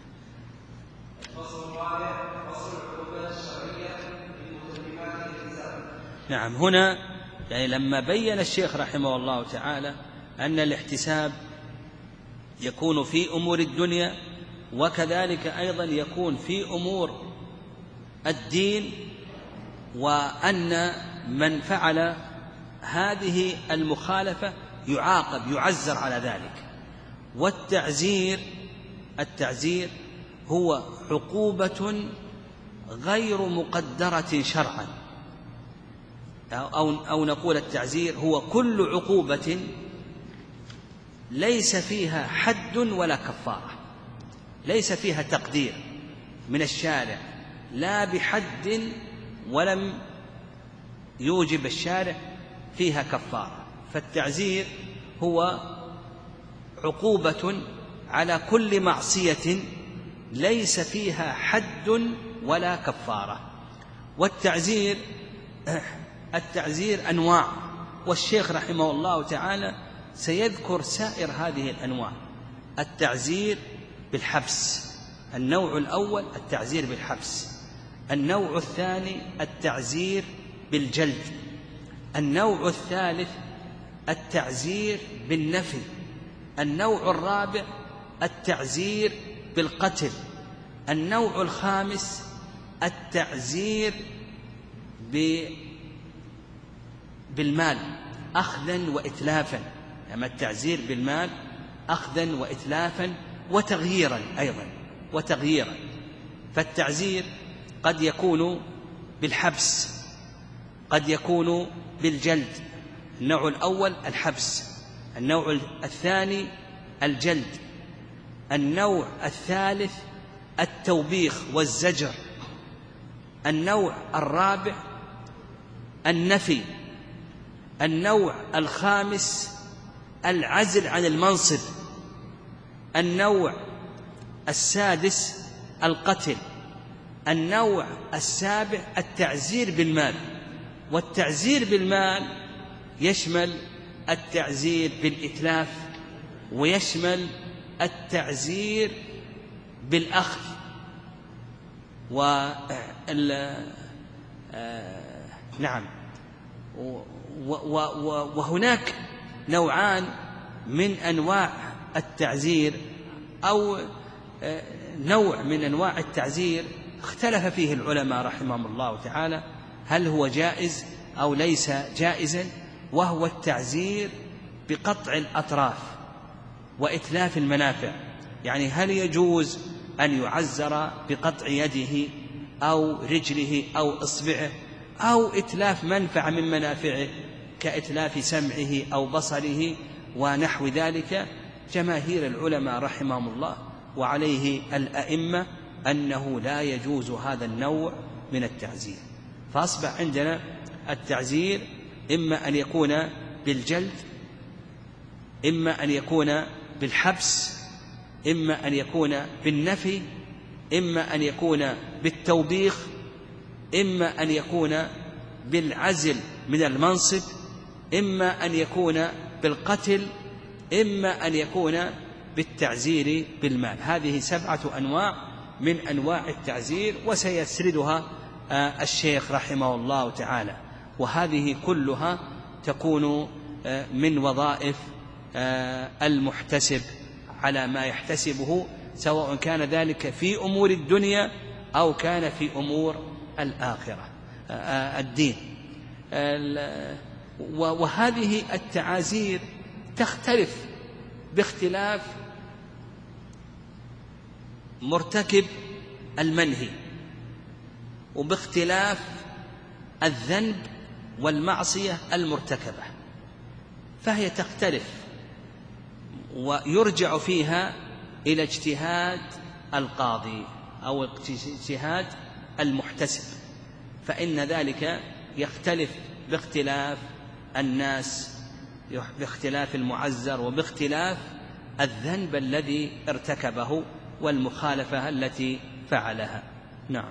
نعم. هنا يعني لما بين الشيخ رحمه الله تعالى أن الاحتساب يكون في أمور الدنيا وكذلك أيضا يكون في أمور الدين، وأن من فعل هذه المخالفة يعاقب يعزر على ذلك. التعزير هو عقوبة غير مقدرة شرعا، أو نقول التعزير هو كل عقوبة ليس فيها حد ولا كفارة، ليس فيها تقدير من الشارع، لا بحد ولم يوجب الشارع فيها كفارة. فالتعزير هو عقوبة على كل معصية ليس فيها حد ولا كفارة. والتعزير أنواع، والشيخ رحمه الله تعالى سيذكر سائر هذه الأنواع. التعزير بالحبس، النوع الأول التعزير بالحبس، النوع الثاني التعزير بالجلد، النوع الثالث التعزير بالنفي، النوع الرابع التعزير بالقتل، النوع الخامس التعزير بالمال أخذا وإتلافا، أما التعزير بالمال أخذا وإتلافا وتغييرا أيضا وتغييرا. فالتعزير قد يكون بالحبس، قد يكون بالجلد، النوع الأول الحبس، النوع الثاني الجلد، النوع الثالث التوبيخ والزجر، النوع الرابع النفي، النوع الخامس العزل عن المنصب، النوع السادس القتل، النوع السابع التعزير بالمال. والتعزير بالمال يشمل التعزير بالإتلاف، ويشمل التعزير بالأخذ. نعم. وهناك نوعان من أنواع التعزير، أو نوع من أنواع التعزير اختلف فيه العلماء رحمهم الله تعالى هل هو جائز أو ليس جائزا، وهو التعزير بقطع الأطراف وإتلاف المنافع. يعني هل يجوز أن يعزر بقطع يده أو رجله أو إصبعه، أو إتلاف منفعة من منافعه كإتلاف سمعه أو بصره ونحو ذلك؟ جماهير العلماء رحمهم الله وعليه الأئمة أنه لا يجوز هذا النوع من التعزير. فأصبح عندنا التعزير إما أن يكون بالجلد، إما أن يكون بالحبس، إما أن يكون بالنفي، إما أن يكون بالتوبيخ، إما أن يكون بالعزل من المنصب، إما أن يكون بالقتل، إما أن يكون بالتعزير بالمال. هذه 7 أنواع من أنواع التعزير، وسيسردها الشيخ رحمه الله تعالى، وهذه كلها تكون من وظائف المحتسب على ما يحتسبه، سواء كان ذلك في أمور الدنيا أو كان في أمور الآخرة الدين. وهذه التعازير تختلف باختلاف مرتكب المنهي، وباختلاف الذنب والمعصية المرتكبة، فهي تختلف، ويرجع فيها إلى اجتهاد القاضي أو اجتهاد المحتسب، فإن ذلك يختلف باختلاف الناس، باختلاف المعزر، وباختلاف الذنب الذي ارتكبه والمخالفة التي فعلها. نعم.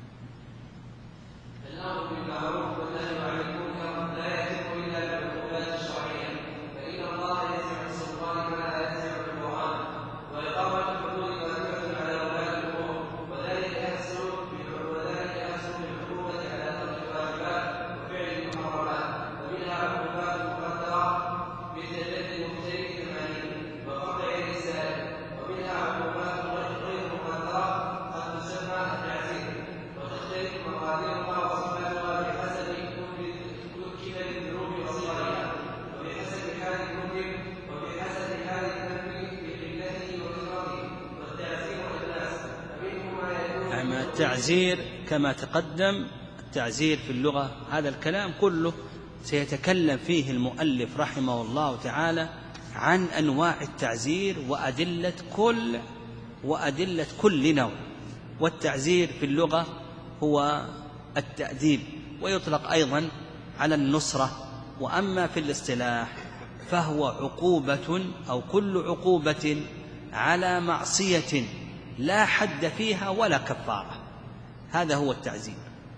الأمر بالمعروف والنهي عن المنكر لا يتم إلا بالعقوبات الشرعية، فإن الله ينزع السلطان ما لا ينزع القرآن، وإقامة الحدود واجبة على ولاة الأمور، وذلك يحصل بالعقوبة على ترك الواجبات وفعل المحرمات، ومنها عقوبات مقدرة بتجديد المفتري بالمعنى وقطع يد السائل، ومنها عقوبات غير مقدرة قد تسمى التعزير، وتختلف مقاديرها وصفاتها بحسب كل الذنوب وصغرها، وبحسب حال المذنب، وبحسب حال الذنب بقلته وكثرته، والتعزير والناس فمنه ما يكون التعزير كما تقدم. التعزير في اللغة هذا الكلام كله سيتكلم فيه المؤلف رحمه الله تعالى عن أنواع التعزير وأدلة كل نوع. والتعزير في اللغة هو التأديب، ويطلق أيضا على النصرة. وأما في الاصطلاح فهو عقوبة أو كل عقوبة على معصية لا حد فيها ولا كفارة، هذا هو التعزير.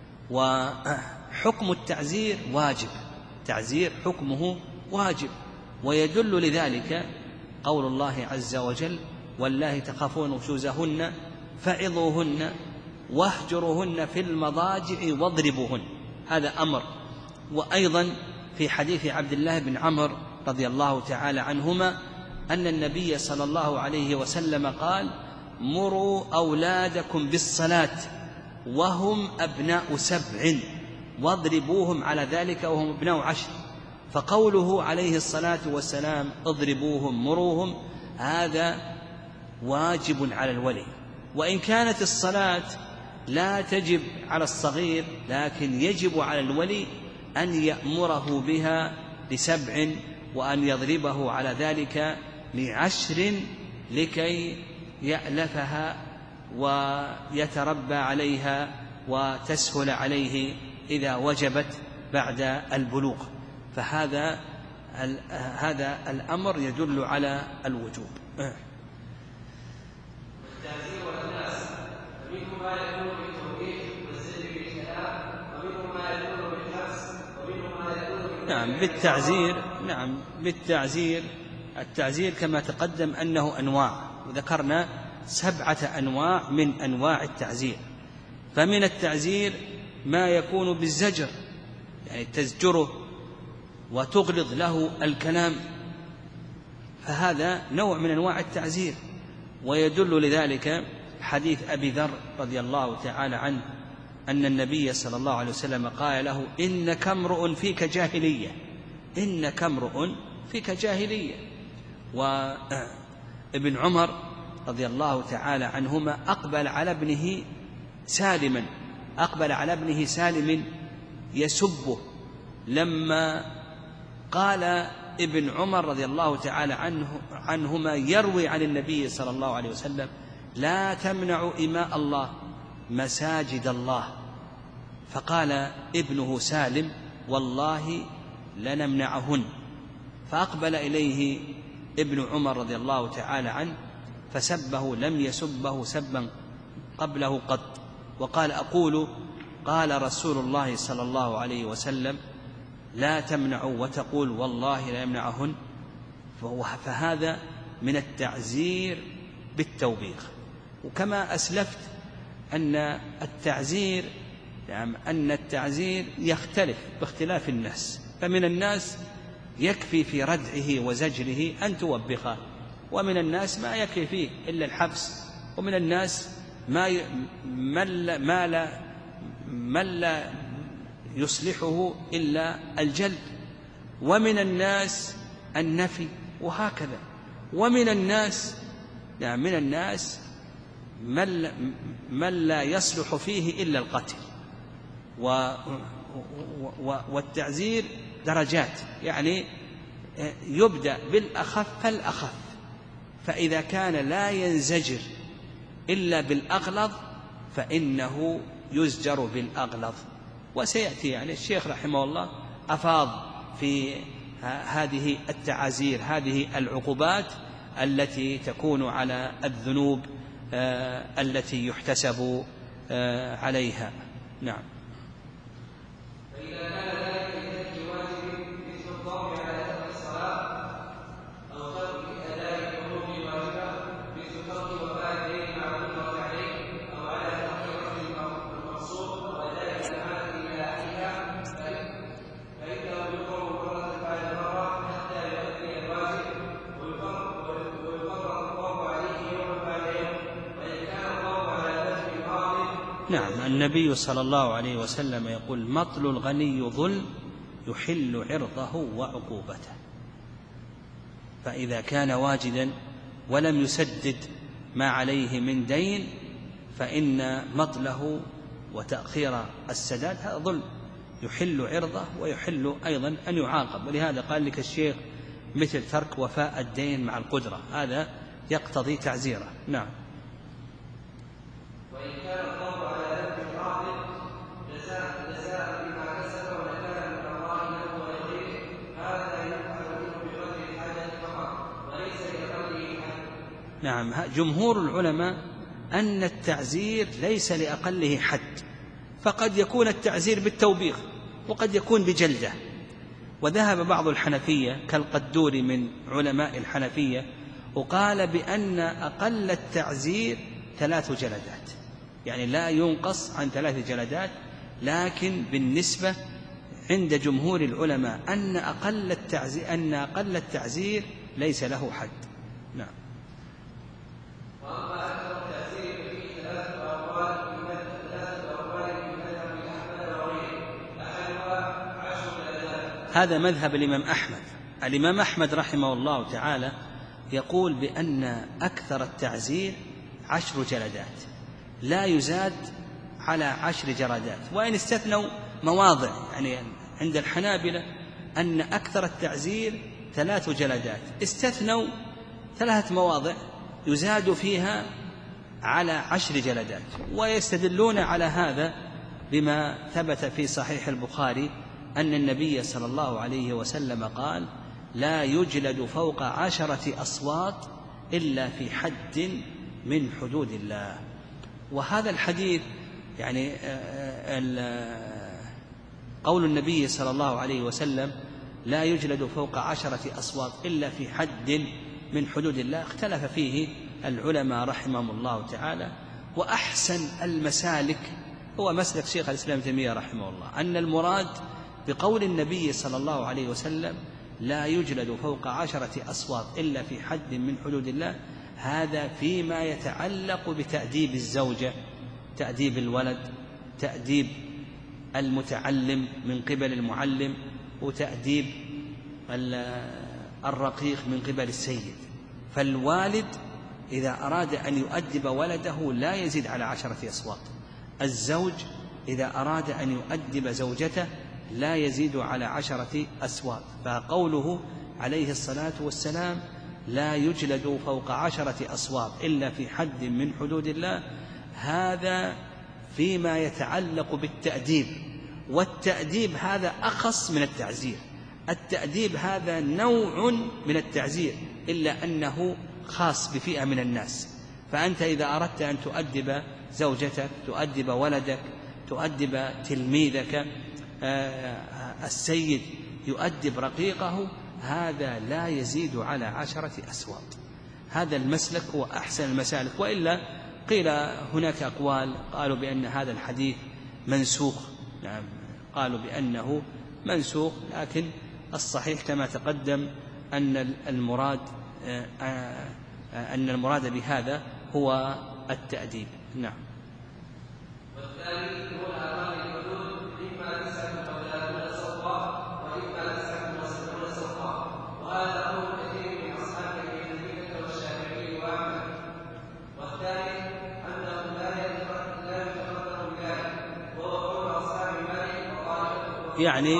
وحكم التعزير واجب، تعزير حكمه واجب، ويدل لذلك قول الله عز وجل: والله تخافون نشوزهن فعظوهن واهجروهن في المضاجع واضربوهن، هذا أمر. وأيضا في حديث عبد الله بن عمرو رضي الله تعالى عنهما أن النبي صلى الله عليه وسلم قال: مروا أولادكم بالصلاة وهم أبناء 7 واضربوهم على ذلك وهم أبناء 10. فقوله عليه الصلاة والسلام اضربوهم مروهم هذا واجب على الولي، وإن كانت الصلاة لا تجب على الصغير، لكن يجب على الولي أن يأمره بها ل7 وأن يضربه على ذلك ل10 لكي يألفها ويتربى عليها وتسهل عليه إذا وجبت بعد البلوغ. فهذا الأمر يدل على الوجوب. والتعزير والناس فمنه ما يكون بالتوقيف والزجر بالكلام، ومنه ما يكون بالحبس، ومنه ما يكون نعم بالتعزير. التعزير كما تقدم أنه أنواع، وذكرنا 7 أنواع من أنواع التعزير. فمن التعزير ما يكون بالزجر، يعني تزجره وتغلظ له الكلام، فهذا نوع من أنواع التعزير. ويدل لذلك حديث أبي ذر رضي الله تعالى عنه أن النبي صلى الله عليه وسلم قال له: إنك امرؤ فيك جاهلية، إنك امرؤ فيك جاهلية. وابن عمر رضي الله تعالى عنهما أقبل على ابنه سالم يسبه، لما قال ابن عمر رضي الله تعالى عنهما يروي عن النبي صلى الله عليه وسلم: لا تمنعوا إماء الله مساجد الله. فقال ابنه سالم: والله لنمنعهن. فأقبل إليه ابن عمر رضي الله تعالى عنه فسبه، لم يسبه سبا قبله قط، وقال: أقول قال رسول الله صلى الله عليه وسلم لا تمنعوا، وتقول والله لا يمنعهن. فهذا من التعزير بالتوبيخ. وكما أسلفت أن التعزير يختلف باختلاف الناس، فمن الناس يكفي في ردعه وزجره أن توبخه، ومن الناس ما يكفي فيه إلا الحبس، ومن الناس ما لا يصلحه إلا الجلد، ومن الناس النفي، وهكذا. ومن الناس من لا يصلح فيه إلا القتل. والتعزير درجات، يعني يبدأ بالأخف فالأخف، فإذا كان لا ينزجر إلا بالأغلظ فإنه يزجر بالأغلظ. وسيأتي يعني الشيخ رحمه الله أفاض في هذه التعازير، هذه العقوبات التي تكون على الذنوب التي يحتسب عليها. نعم. نعم. النبي صلى الله عليه وسلم يقول: مطل الغني ظلم يحل عرضه وعقوبته. فإذا كان واجدا ولم يسدد ما عليه من دين فإن مطله وتأخير السداد هذا ظلم يحل عرضه ويحل أيضا أن يعاقب. ولهذا قال لك الشيخ: مثل ترك وفاء الدين مع القدرة، هذا يقتضي تعزيره. نعم. نعم. جمهور العلماء أن التعزير ليس لأقله حد، فقد يكون التعزير بالتوبيخ وقد يكون بجلدة. وذهب بعض الحنفية كالقدوري من علماء الحنفية وقال بأن أقل التعزير 3 جلدات، يعني لا ينقص عن 3 جلدات. لكن بالنسبة عند جمهور العلماء أن أقل التعزير ليس له حد. نعم. هذا مذهب الإمام أحمد. الإمام أحمد رحمه الله تعالى يقول بأن أكثر التعزير 10 جلدات، لا يزاد على 10 جلدات، وإن استثنوا مواضع. يعني عند الحنابلة أن أكثر التعزير 3 جلدات، استثنوا 3 مواضع يزاد فيها على 10 جلدات. ويستدلون على هذا بما ثبت في صحيح البخاري أن النبي صلى الله عليه وسلم قال: لا يجلد فوق 10 أصوات إلا في حد من حدود الله. وهذا الحديث يعني قول النبي صلى الله عليه وسلم: لا يجلد فوق 10 أصوات إلا في حد من حدود الله، اختلف فيه العلماء رحمهم الله تعالى. وأحسن المسالك هو مسلك شيخ الإسلام ابن تيمية رحمه الله، أن المراد بقول النبي صلى الله عليه وسلم: لا يجلد فوق 10 أصوات إلا في حد من حدود الله، هذا فيما يتعلق بتأديب الزوجة، تأديب الولد، تأديب المتعلم من قبل المعلم، وتأديب الرقيق من قبل السيد. فالوالد إذا أراد أن يؤدب ولده لا يزيد على 10 أصوات. الزوج إذا أراد أن يؤدب زوجته لا يزيد على 10 أصوات. فقوله عليه الصلاة والسلام: لا يجلد فوق 10 أصوات إلا في حد من حدود الله، هذا فيما يتعلق بالتأديب. والتأديب هذا أخص من التعزير. التأديب هذا نوع من التعزير، إلا أنه خاص بفئة من الناس. فأنت إذا أردت أن تؤدب زوجتك، تؤدب ولدك، تؤدب تلميذك، السيد يؤدب رقيقه، هذا لا يزيد على 10 أصوات. هذا المسلك هو أحسن المسالك. وإلا قيل هناك أقوال قالوا بأن هذا الحديث منسوخ، نعم قالوا بأنه منسوخ، لكن الصحيح كما تقدم أن المراد بهذا هو التأديب. نعم. والثاني هو الآثار الحدود، إما 39 صفحة وإما 79 صفحة، وهذا قول كثير من أصحاب المالكية والشافعي وأحمد. والثالث أنه لا يتقدم بذلك، وهو قول أصحاب مالك وطائفة. يعني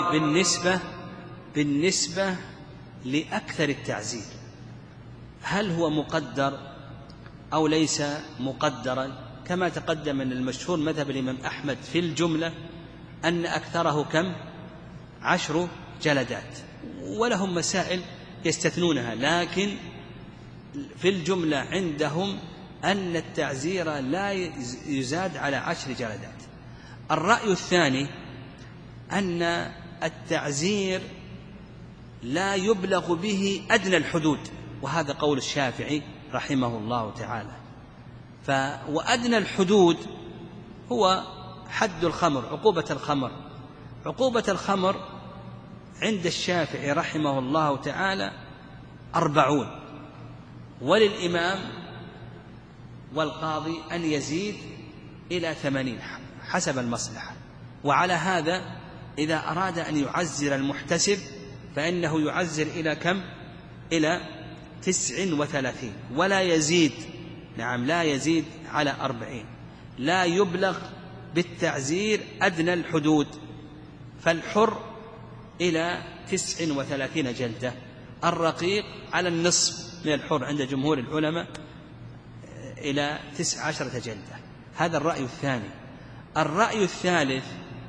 بالنسبة لأكثر التعزير، هل هو مقدر أو ليس مقدرا؟ كما تقدم أن المشهور مذهب الإمام أحمد في الجملة أن أكثره كم؟ 10 جلدات، ولهم مسائل يستثنونها، لكن في الجملة عندهم أن التعزير لا يزاد على 10 جلدات. الرأي الثاني أن التعزير لا يبلغ به أدنى الحدود، وهذا قول الشافعي رحمه الله تعالى. وأدنى الحدود هو حد الخمر، عقوبة الخمر عند الشافعي رحمه الله تعالى 40، وللإمام والقاضي أن يزيد إلى 80 حسب المصلحة. وعلى هذا إذا أراد أن يعزر المحتسب فإنه يعزر إلى كم؟ إلى 39، ولا يزيد، نعم لا يزيد على 40. لا يبلغ بالتعزير أدنى الحدود، فالحر إلى 39 جلدة، الرقيق على النصف من الحر عند جمهور العلماء إلى 19 جلدة. هذا الرأي الثاني. الرأي الثالث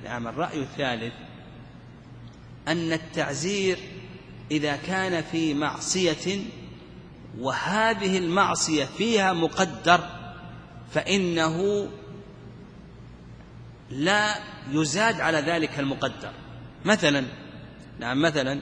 أن التعزير إذا كان في معصية وهذه المعصية فيها مقدر فإنه لا يزاد على ذلك المقدر. مثلا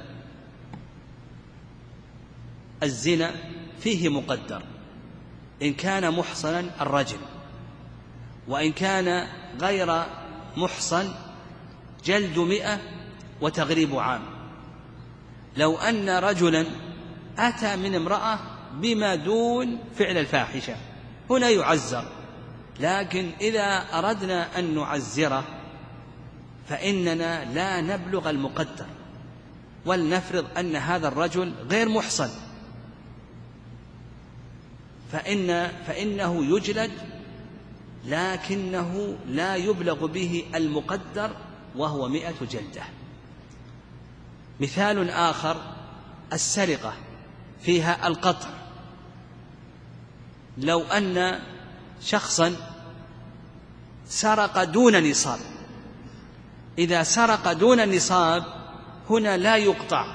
الزنا فيه مقدر، إن كان محصنا الرجم، وإن كان غير محصن جلد 100 وتغريب عام. لو أن رجلا أتى من امرأة بما دون فعل الفاحشة هنا يعزر، لكن إذا أردنا أن نعزره فإننا لا نبلغ المقدر، ولنفرض أن هذا الرجل غير محصن فإنه يجلد، لكنه لا يبلغ به المقدر وهو 100 جلدة. مثال آخر السرقة فيها القطع. لو أن شخصا سرق دون نصاب، إذا سرق دون نصاب هنا لا يقطع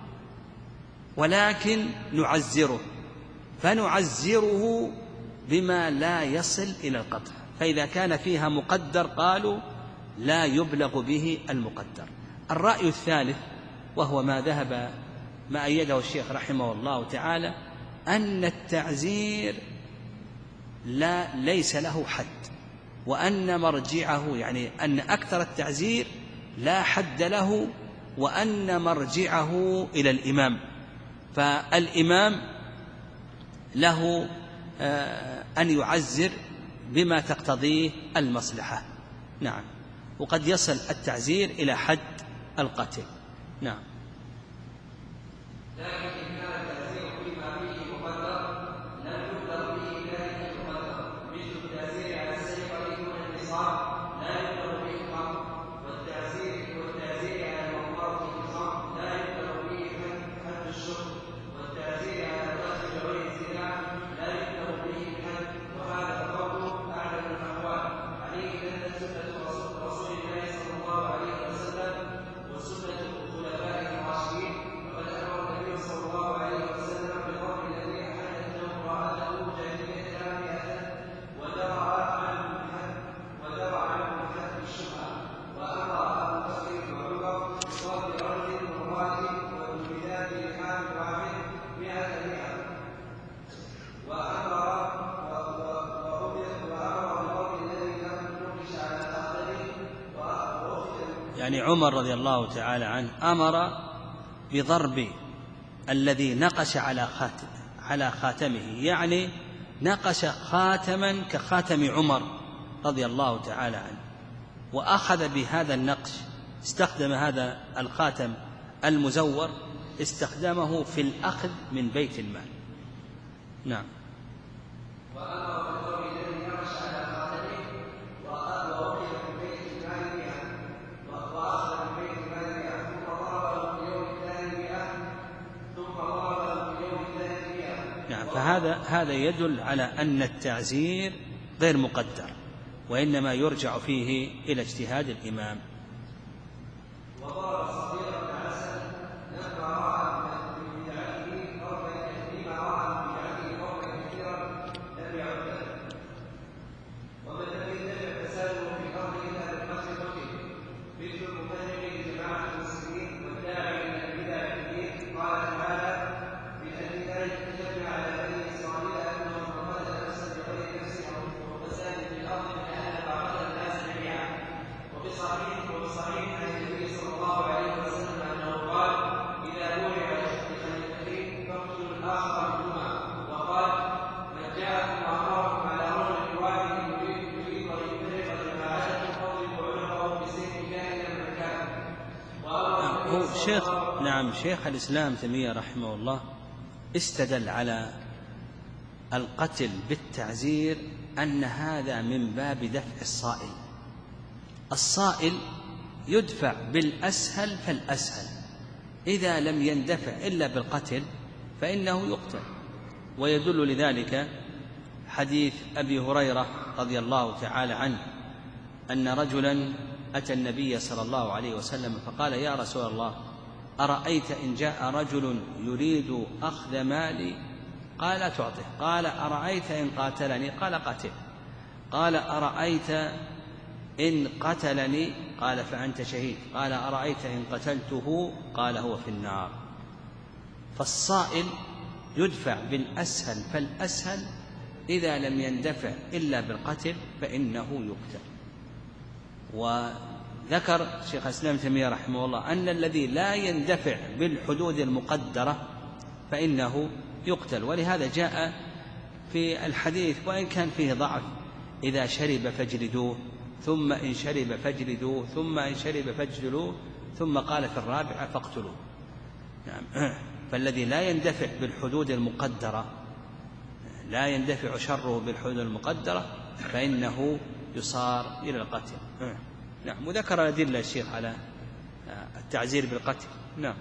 ولكن نعزره، فنعزره بما لا يصل إلى القطع. فإذا كان فيها مقدر قالوا لا يبلغ به المقدر. الرأي الثالث وهو ما أيده الشيخ رحمه الله تعالى أن التعزير ليس له حد، وأن مرجعه يعني أن أكثر التعزير لا حد له، وأن مرجعه إلى الإمام، فالإمام له أن يعزر بما تقتضيه المصلحة. نعم. وقد يصل التعزير إلى حد القتل. نعم. لكن إن كان التعزير فيما فيه مقدر لم يقدر به ذلك المقدر، مثل التعزير على السرقة دون النصاب لا يقدر به الحق، والتعزير على المقبرة في الخمر لا يقدر به حد الشرب، والتعزير على القتل بغير الزنا لا يقدر به الحد. وهذا قول أعلم الأقوال عليه أن سنة رسول الله صلى الله عليه وسلم وسنة الخلفاء يعني عمر رضي الله تعالى عنه أمر بضرب الذي نقش على خاتمه، يعني نقش خاتما كخاتم عمر رضي الله تعالى عنه، وأخذ بهذا النقش، استخدم هذا الخاتم المزور استخدمه في الأخذ من بيت المال. نعم. فهذا يدل على أن التعزير غير مقدر، وإنما يرجع فيه إلى اجتهاد الإمام. شيخ الإسلام تيمية رحمه الله استدل على القتل بالتعزير أن هذا من باب دفع الصائل. الصائل يدفع بالأسهل فالأسهل، إذا لم يندفع إلا بالقتل فإنه يقتل. ويدل لذلك حديث أبي هريرة رضي الله تعالى عنه أن رجلا أتى النبي صلى الله عليه وسلم فقال: يا رسول الله، أرأيت إن جاء رجل يريد أخذ مالي؟ قال: لا تعطه. قال: أرأيت إن قاتلني؟ قال: قتل. قال: أرأيت إن قتلني؟ قال: فأنت شهيد. قال: أرأيت إن قتلته؟ قال: هو في النار. فالصائل يدفع بالأسهل فالأسهل، إذا لم يندفع إلا بالقتل فإنه يقتل. وذكر شيخ الإسلام تيمية رحمه الله أن الذي لا يندفع بالحدود المقدرة فإنه يقتل. ولهذا جاء في الحديث وإن كان فيه ضعف: إذا شرب فاجلدوه، ثم إن شرب فاجلدوه، ثم إن شرب فاجلدوه، ثم قال في الرابعة فاقتلوه. نعم. فالذي لا يندفع بالحدود المقدرة، لا يندفع شره بالحدود المقدرة، فإنه يصار إلى القتل. نعم. وذكر الأدلة الشيخ على التعزير بالقتل. نعم.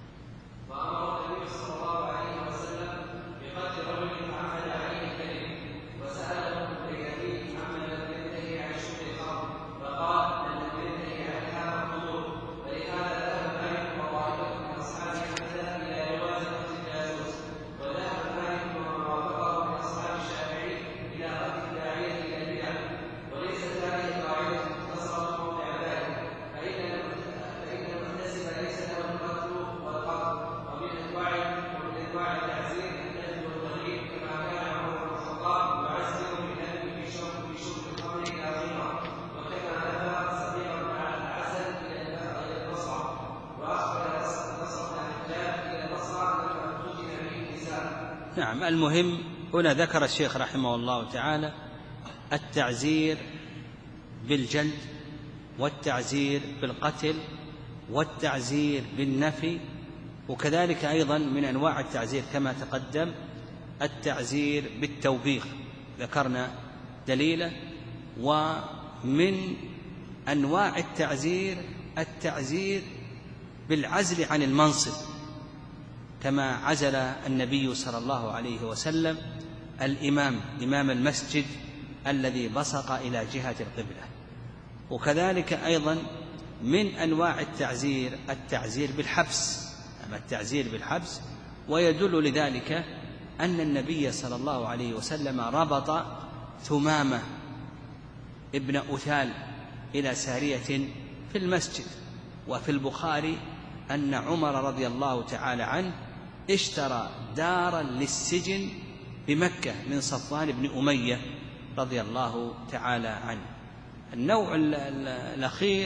نعم. المهم هنا ذكر الشيخ رحمه الله تعالى التعزير بالجلد، والتعزير بالقتل، والتعزير بالنفي، وكذلك أيضا من أنواع التعزير كما تقدم التعزير بالتوبيخ، ذكرنا دليله. ومن أنواع التعزير بالعزل عن المنصب، كما عزل النبي صلى الله عليه وسلم إمام المسجد الذي بصق إلى جهة القبلة. وكذلك أيضا من أنواع التعزير بالحبس، ويدل لذلك أن النبي صلى الله عليه وسلم ربط ثمامة ابن أثال إلى سارية في المسجد. وفي البخاري أن عمر رضي الله تعالى عنه اشترى دارا للسجن بمكة من صفوان بن أمية رضي الله تعالى عنه. النوع الأخير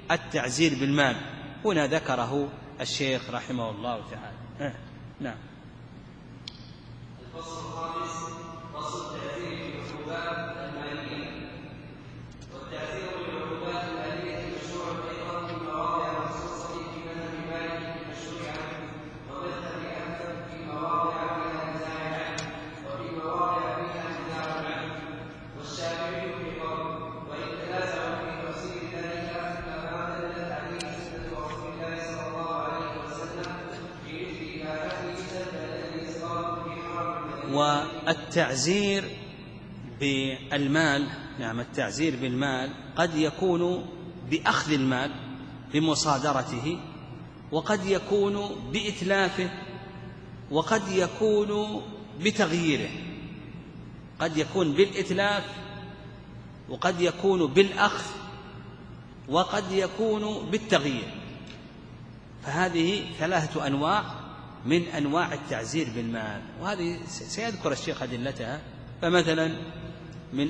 التعزير بالمال. هنا ذكره الشيخ رحمه الله تعالى. نعم. الفصل الخامس فصل التعزير بالعقوبات المالية. والتعزير بالعقوبات المالية مشروع أيضا في مواضع مخصوصة في مذهب مالك المشروع عنه، ومذهب أحمد في مواضع فيها نزاع عنه، وفي مواضع فيها نزاع عنه، والشافعي في قول، وإن تنازعوا في تفسير ذلك فما دلت عليه سنة رسول الله صلى الله عليه وسلم في مثل إباحته سبب الذي صار في حرم. والتعزير بالمال، نعم، التعزير بالمال قد يكون بأخذ المال بمصادرته، وقد يكون بإتلافه، وقد يكون بتغييره. قد يكون بالإتلاف، وقد يكون بالأخذ، وقد يكون بالتغيير. فهذه ثلاثة أنواع من أنواع التعزير بالمال، وهذه سيذكر الشيخ أدلتها. فمثلا من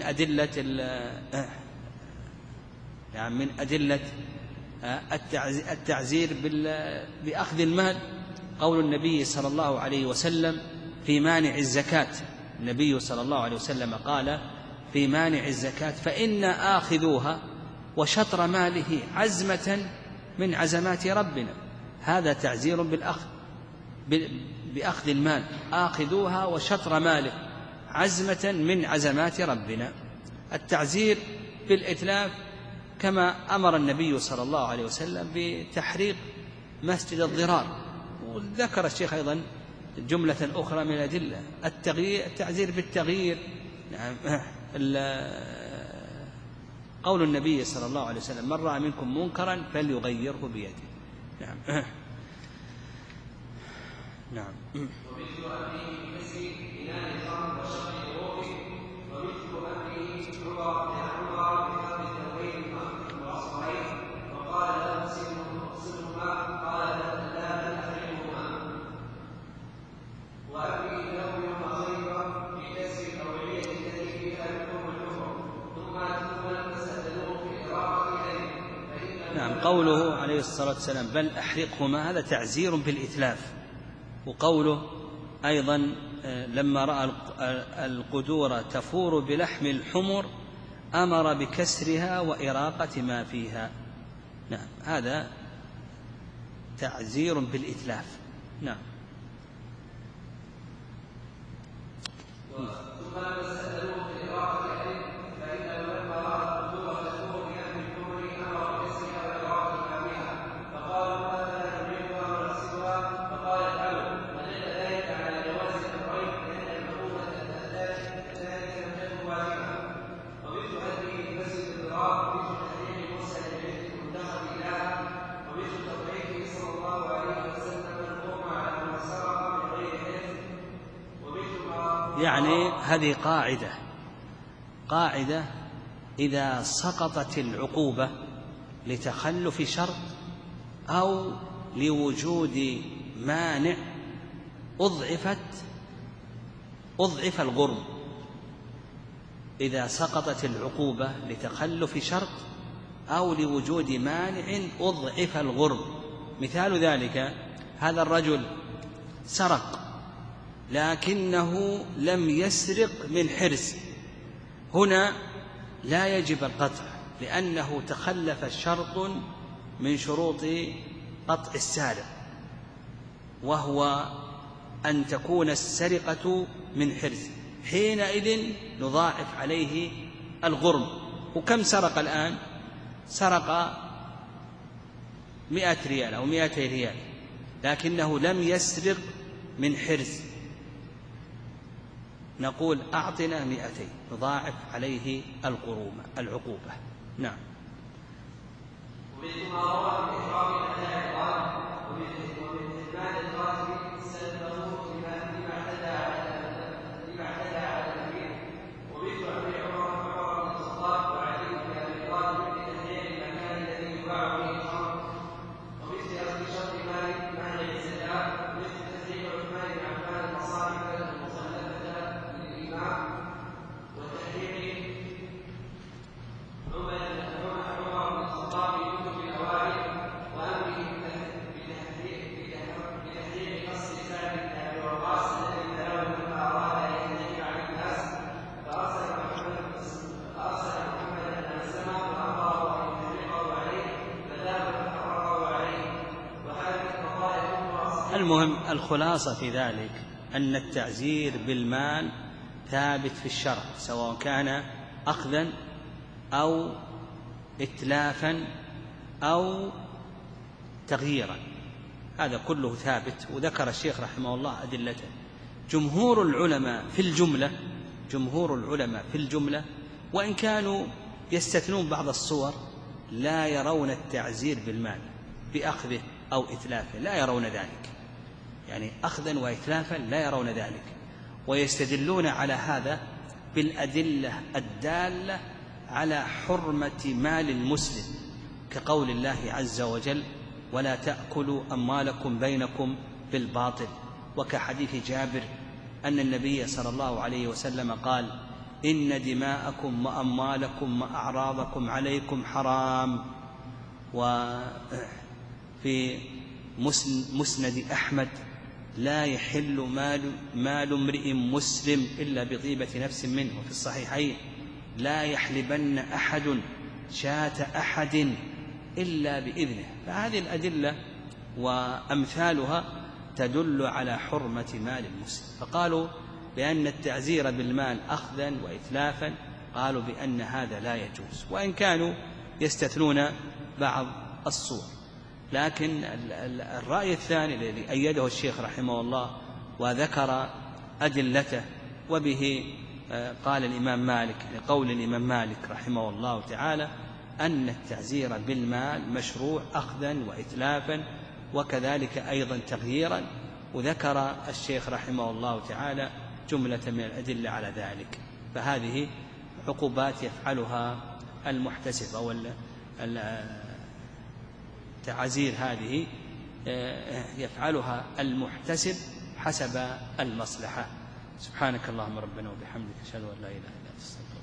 أدلة التعزير بأخذ المال قول النبي صلى الله عليه وسلم في مانع الزكاة. النبي صلى الله عليه وسلم قال في مانع الزكاة: فإن آخذوها وشطر ماله عزمة من عزمات ربنا. هذا تعزير بأخذ المال، آخذوها وشطر ماله عزمة من عزمات ربنا. التعزير بالإتلاف كما أمر النبي صلى الله عليه وسلم بتحريق مسجد الضرار. وذكر الشيخ أيضا جملة أخرى من الأدلة. التعزير بالتغيير، قول النبي صلى الله عليه وسلم: من رأى منكم منكرا فليغيره بيده. نعم. نعم. ومثل أمره بكسر إناء الخمر وشق روحه، ومثل أمره عمر بفرد الثوبين وأصبعين، وقال لا أغسلهما، قال لا أحرمهما. وأمره له يوم خيبر بكسر الأوعية التي فيها لحوم الحمر، ثم فسألوه في الإراقة إليه. نعم. قوله عليه الصلاة والسلام: بل أحرقهما، هذا تعزير بالإتلاف. وقوله أيضا: لما رأى القدور تفور بلحم الحمر أمر بكسرها وإراقة ما فيها. نعم، هذا تعزير بالإتلاف. نعم. ثم فسألوه في الإراقة إليه، فإنه لما رأى القدور تفور بلحم الحمر أمر بكسرها وإراقة ما فيها، فقالوا: ماذا نعملها ونغسلها؟ فقال: افعلوا. يعني هذه قاعدة: إذا سقطت العقوبة لتخلف شرط أو لوجود مانع أضعف الغرم. إذا سقطت العقوبة لتخلف شرط أو لوجود مانع أضعف الغرم. مثال ذلك: هذا الرجل سرق لكنه لم يسرق من حرز، هنا لا يجب القطع، لأنه تخلف شرط من شروط قطع السارق، وهو أن تكون السرقة من حرز. حينئذ نضاعف عليه الغرم. وكم سرق الآن؟ سرق 100 ريال أو 200 ريال، لكنه لم يسرق من حرز، نقول أعطنا 200، نضاعف عليه العقوبة. نعم. ومثل ما روى في إحرام الأداء قال: ومن إثمان القاتل سلمه لما اعتدى على الأمير. ومثل أمر عمر بن الخطاب وعلي بن أبي طالب بتحرير المكان الذي يباع فيه الخمر. ومثل أخذ شرط مانع الزكاة، ومثل تحريم عثمان بن عفان المصارف المخلفة للإمام، وتحريم عمر بن الخطاب بكتب الأوائل المهم الخلاصة في ذلك أن التعزير بالمال ثابت في الشرع، سواء كان أخذا أو إتلافا أو تغييرا، هذا كله ثابت. وذكر الشيخ رحمه الله أدلته. جمهور العلماء في الجملة وإن كانوا يستثنون بعض الصور لا يرون التعزير بالمال بأخذه أو إتلافه، لا يرون ذلك، يعني أخذا وإتلافا لا يرون ذلك، ويستدلون على هذا بالأدلة الدالة على حرمة مال المسلم، كقول الله عز وجل: ولا تأكلوا أموالكم بينكم بالباطل، وكحديث جابر أن النبي صلى الله عليه وسلم قال: إن دماءكم وأموالكم وأعراضكم عليكم حرام. وفي مسند أحمد: لا يحل مال امرئ مسلم إلا بطيبة نفس منه. وفي الصحيحين: لا يحلبن أحد شاة أحد إلا بإذنه. فهذه الأدلة وأمثالها تدل على حرمة مال المسلم. فقالوا بأن التعزير بالمال أخذا وإتلافا، قالوا بأن هذا لا يجوز، وإن كانوا يستثنون بعض الصور. لكن الرأي الثاني الذي أيده الشيخ رحمه الله وذكر أدلته، وبه قال الإمام مالك، لقول الإمام مالك رحمه الله تعالى أن التعزير بالمال مشروع أخذا وإتلافا وكذلك أيضا تغييرا. وذكر الشيخ رحمه الله تعالى جملة من الأدلة على ذلك. فهذه عقوبات يفعلها المحتسب، أو التعزير هذه يفعلها المحتسب حسب المصلحة. سبحانك اللهم ربنا وبحمدك، أشهد أن لا إله إلا أنت.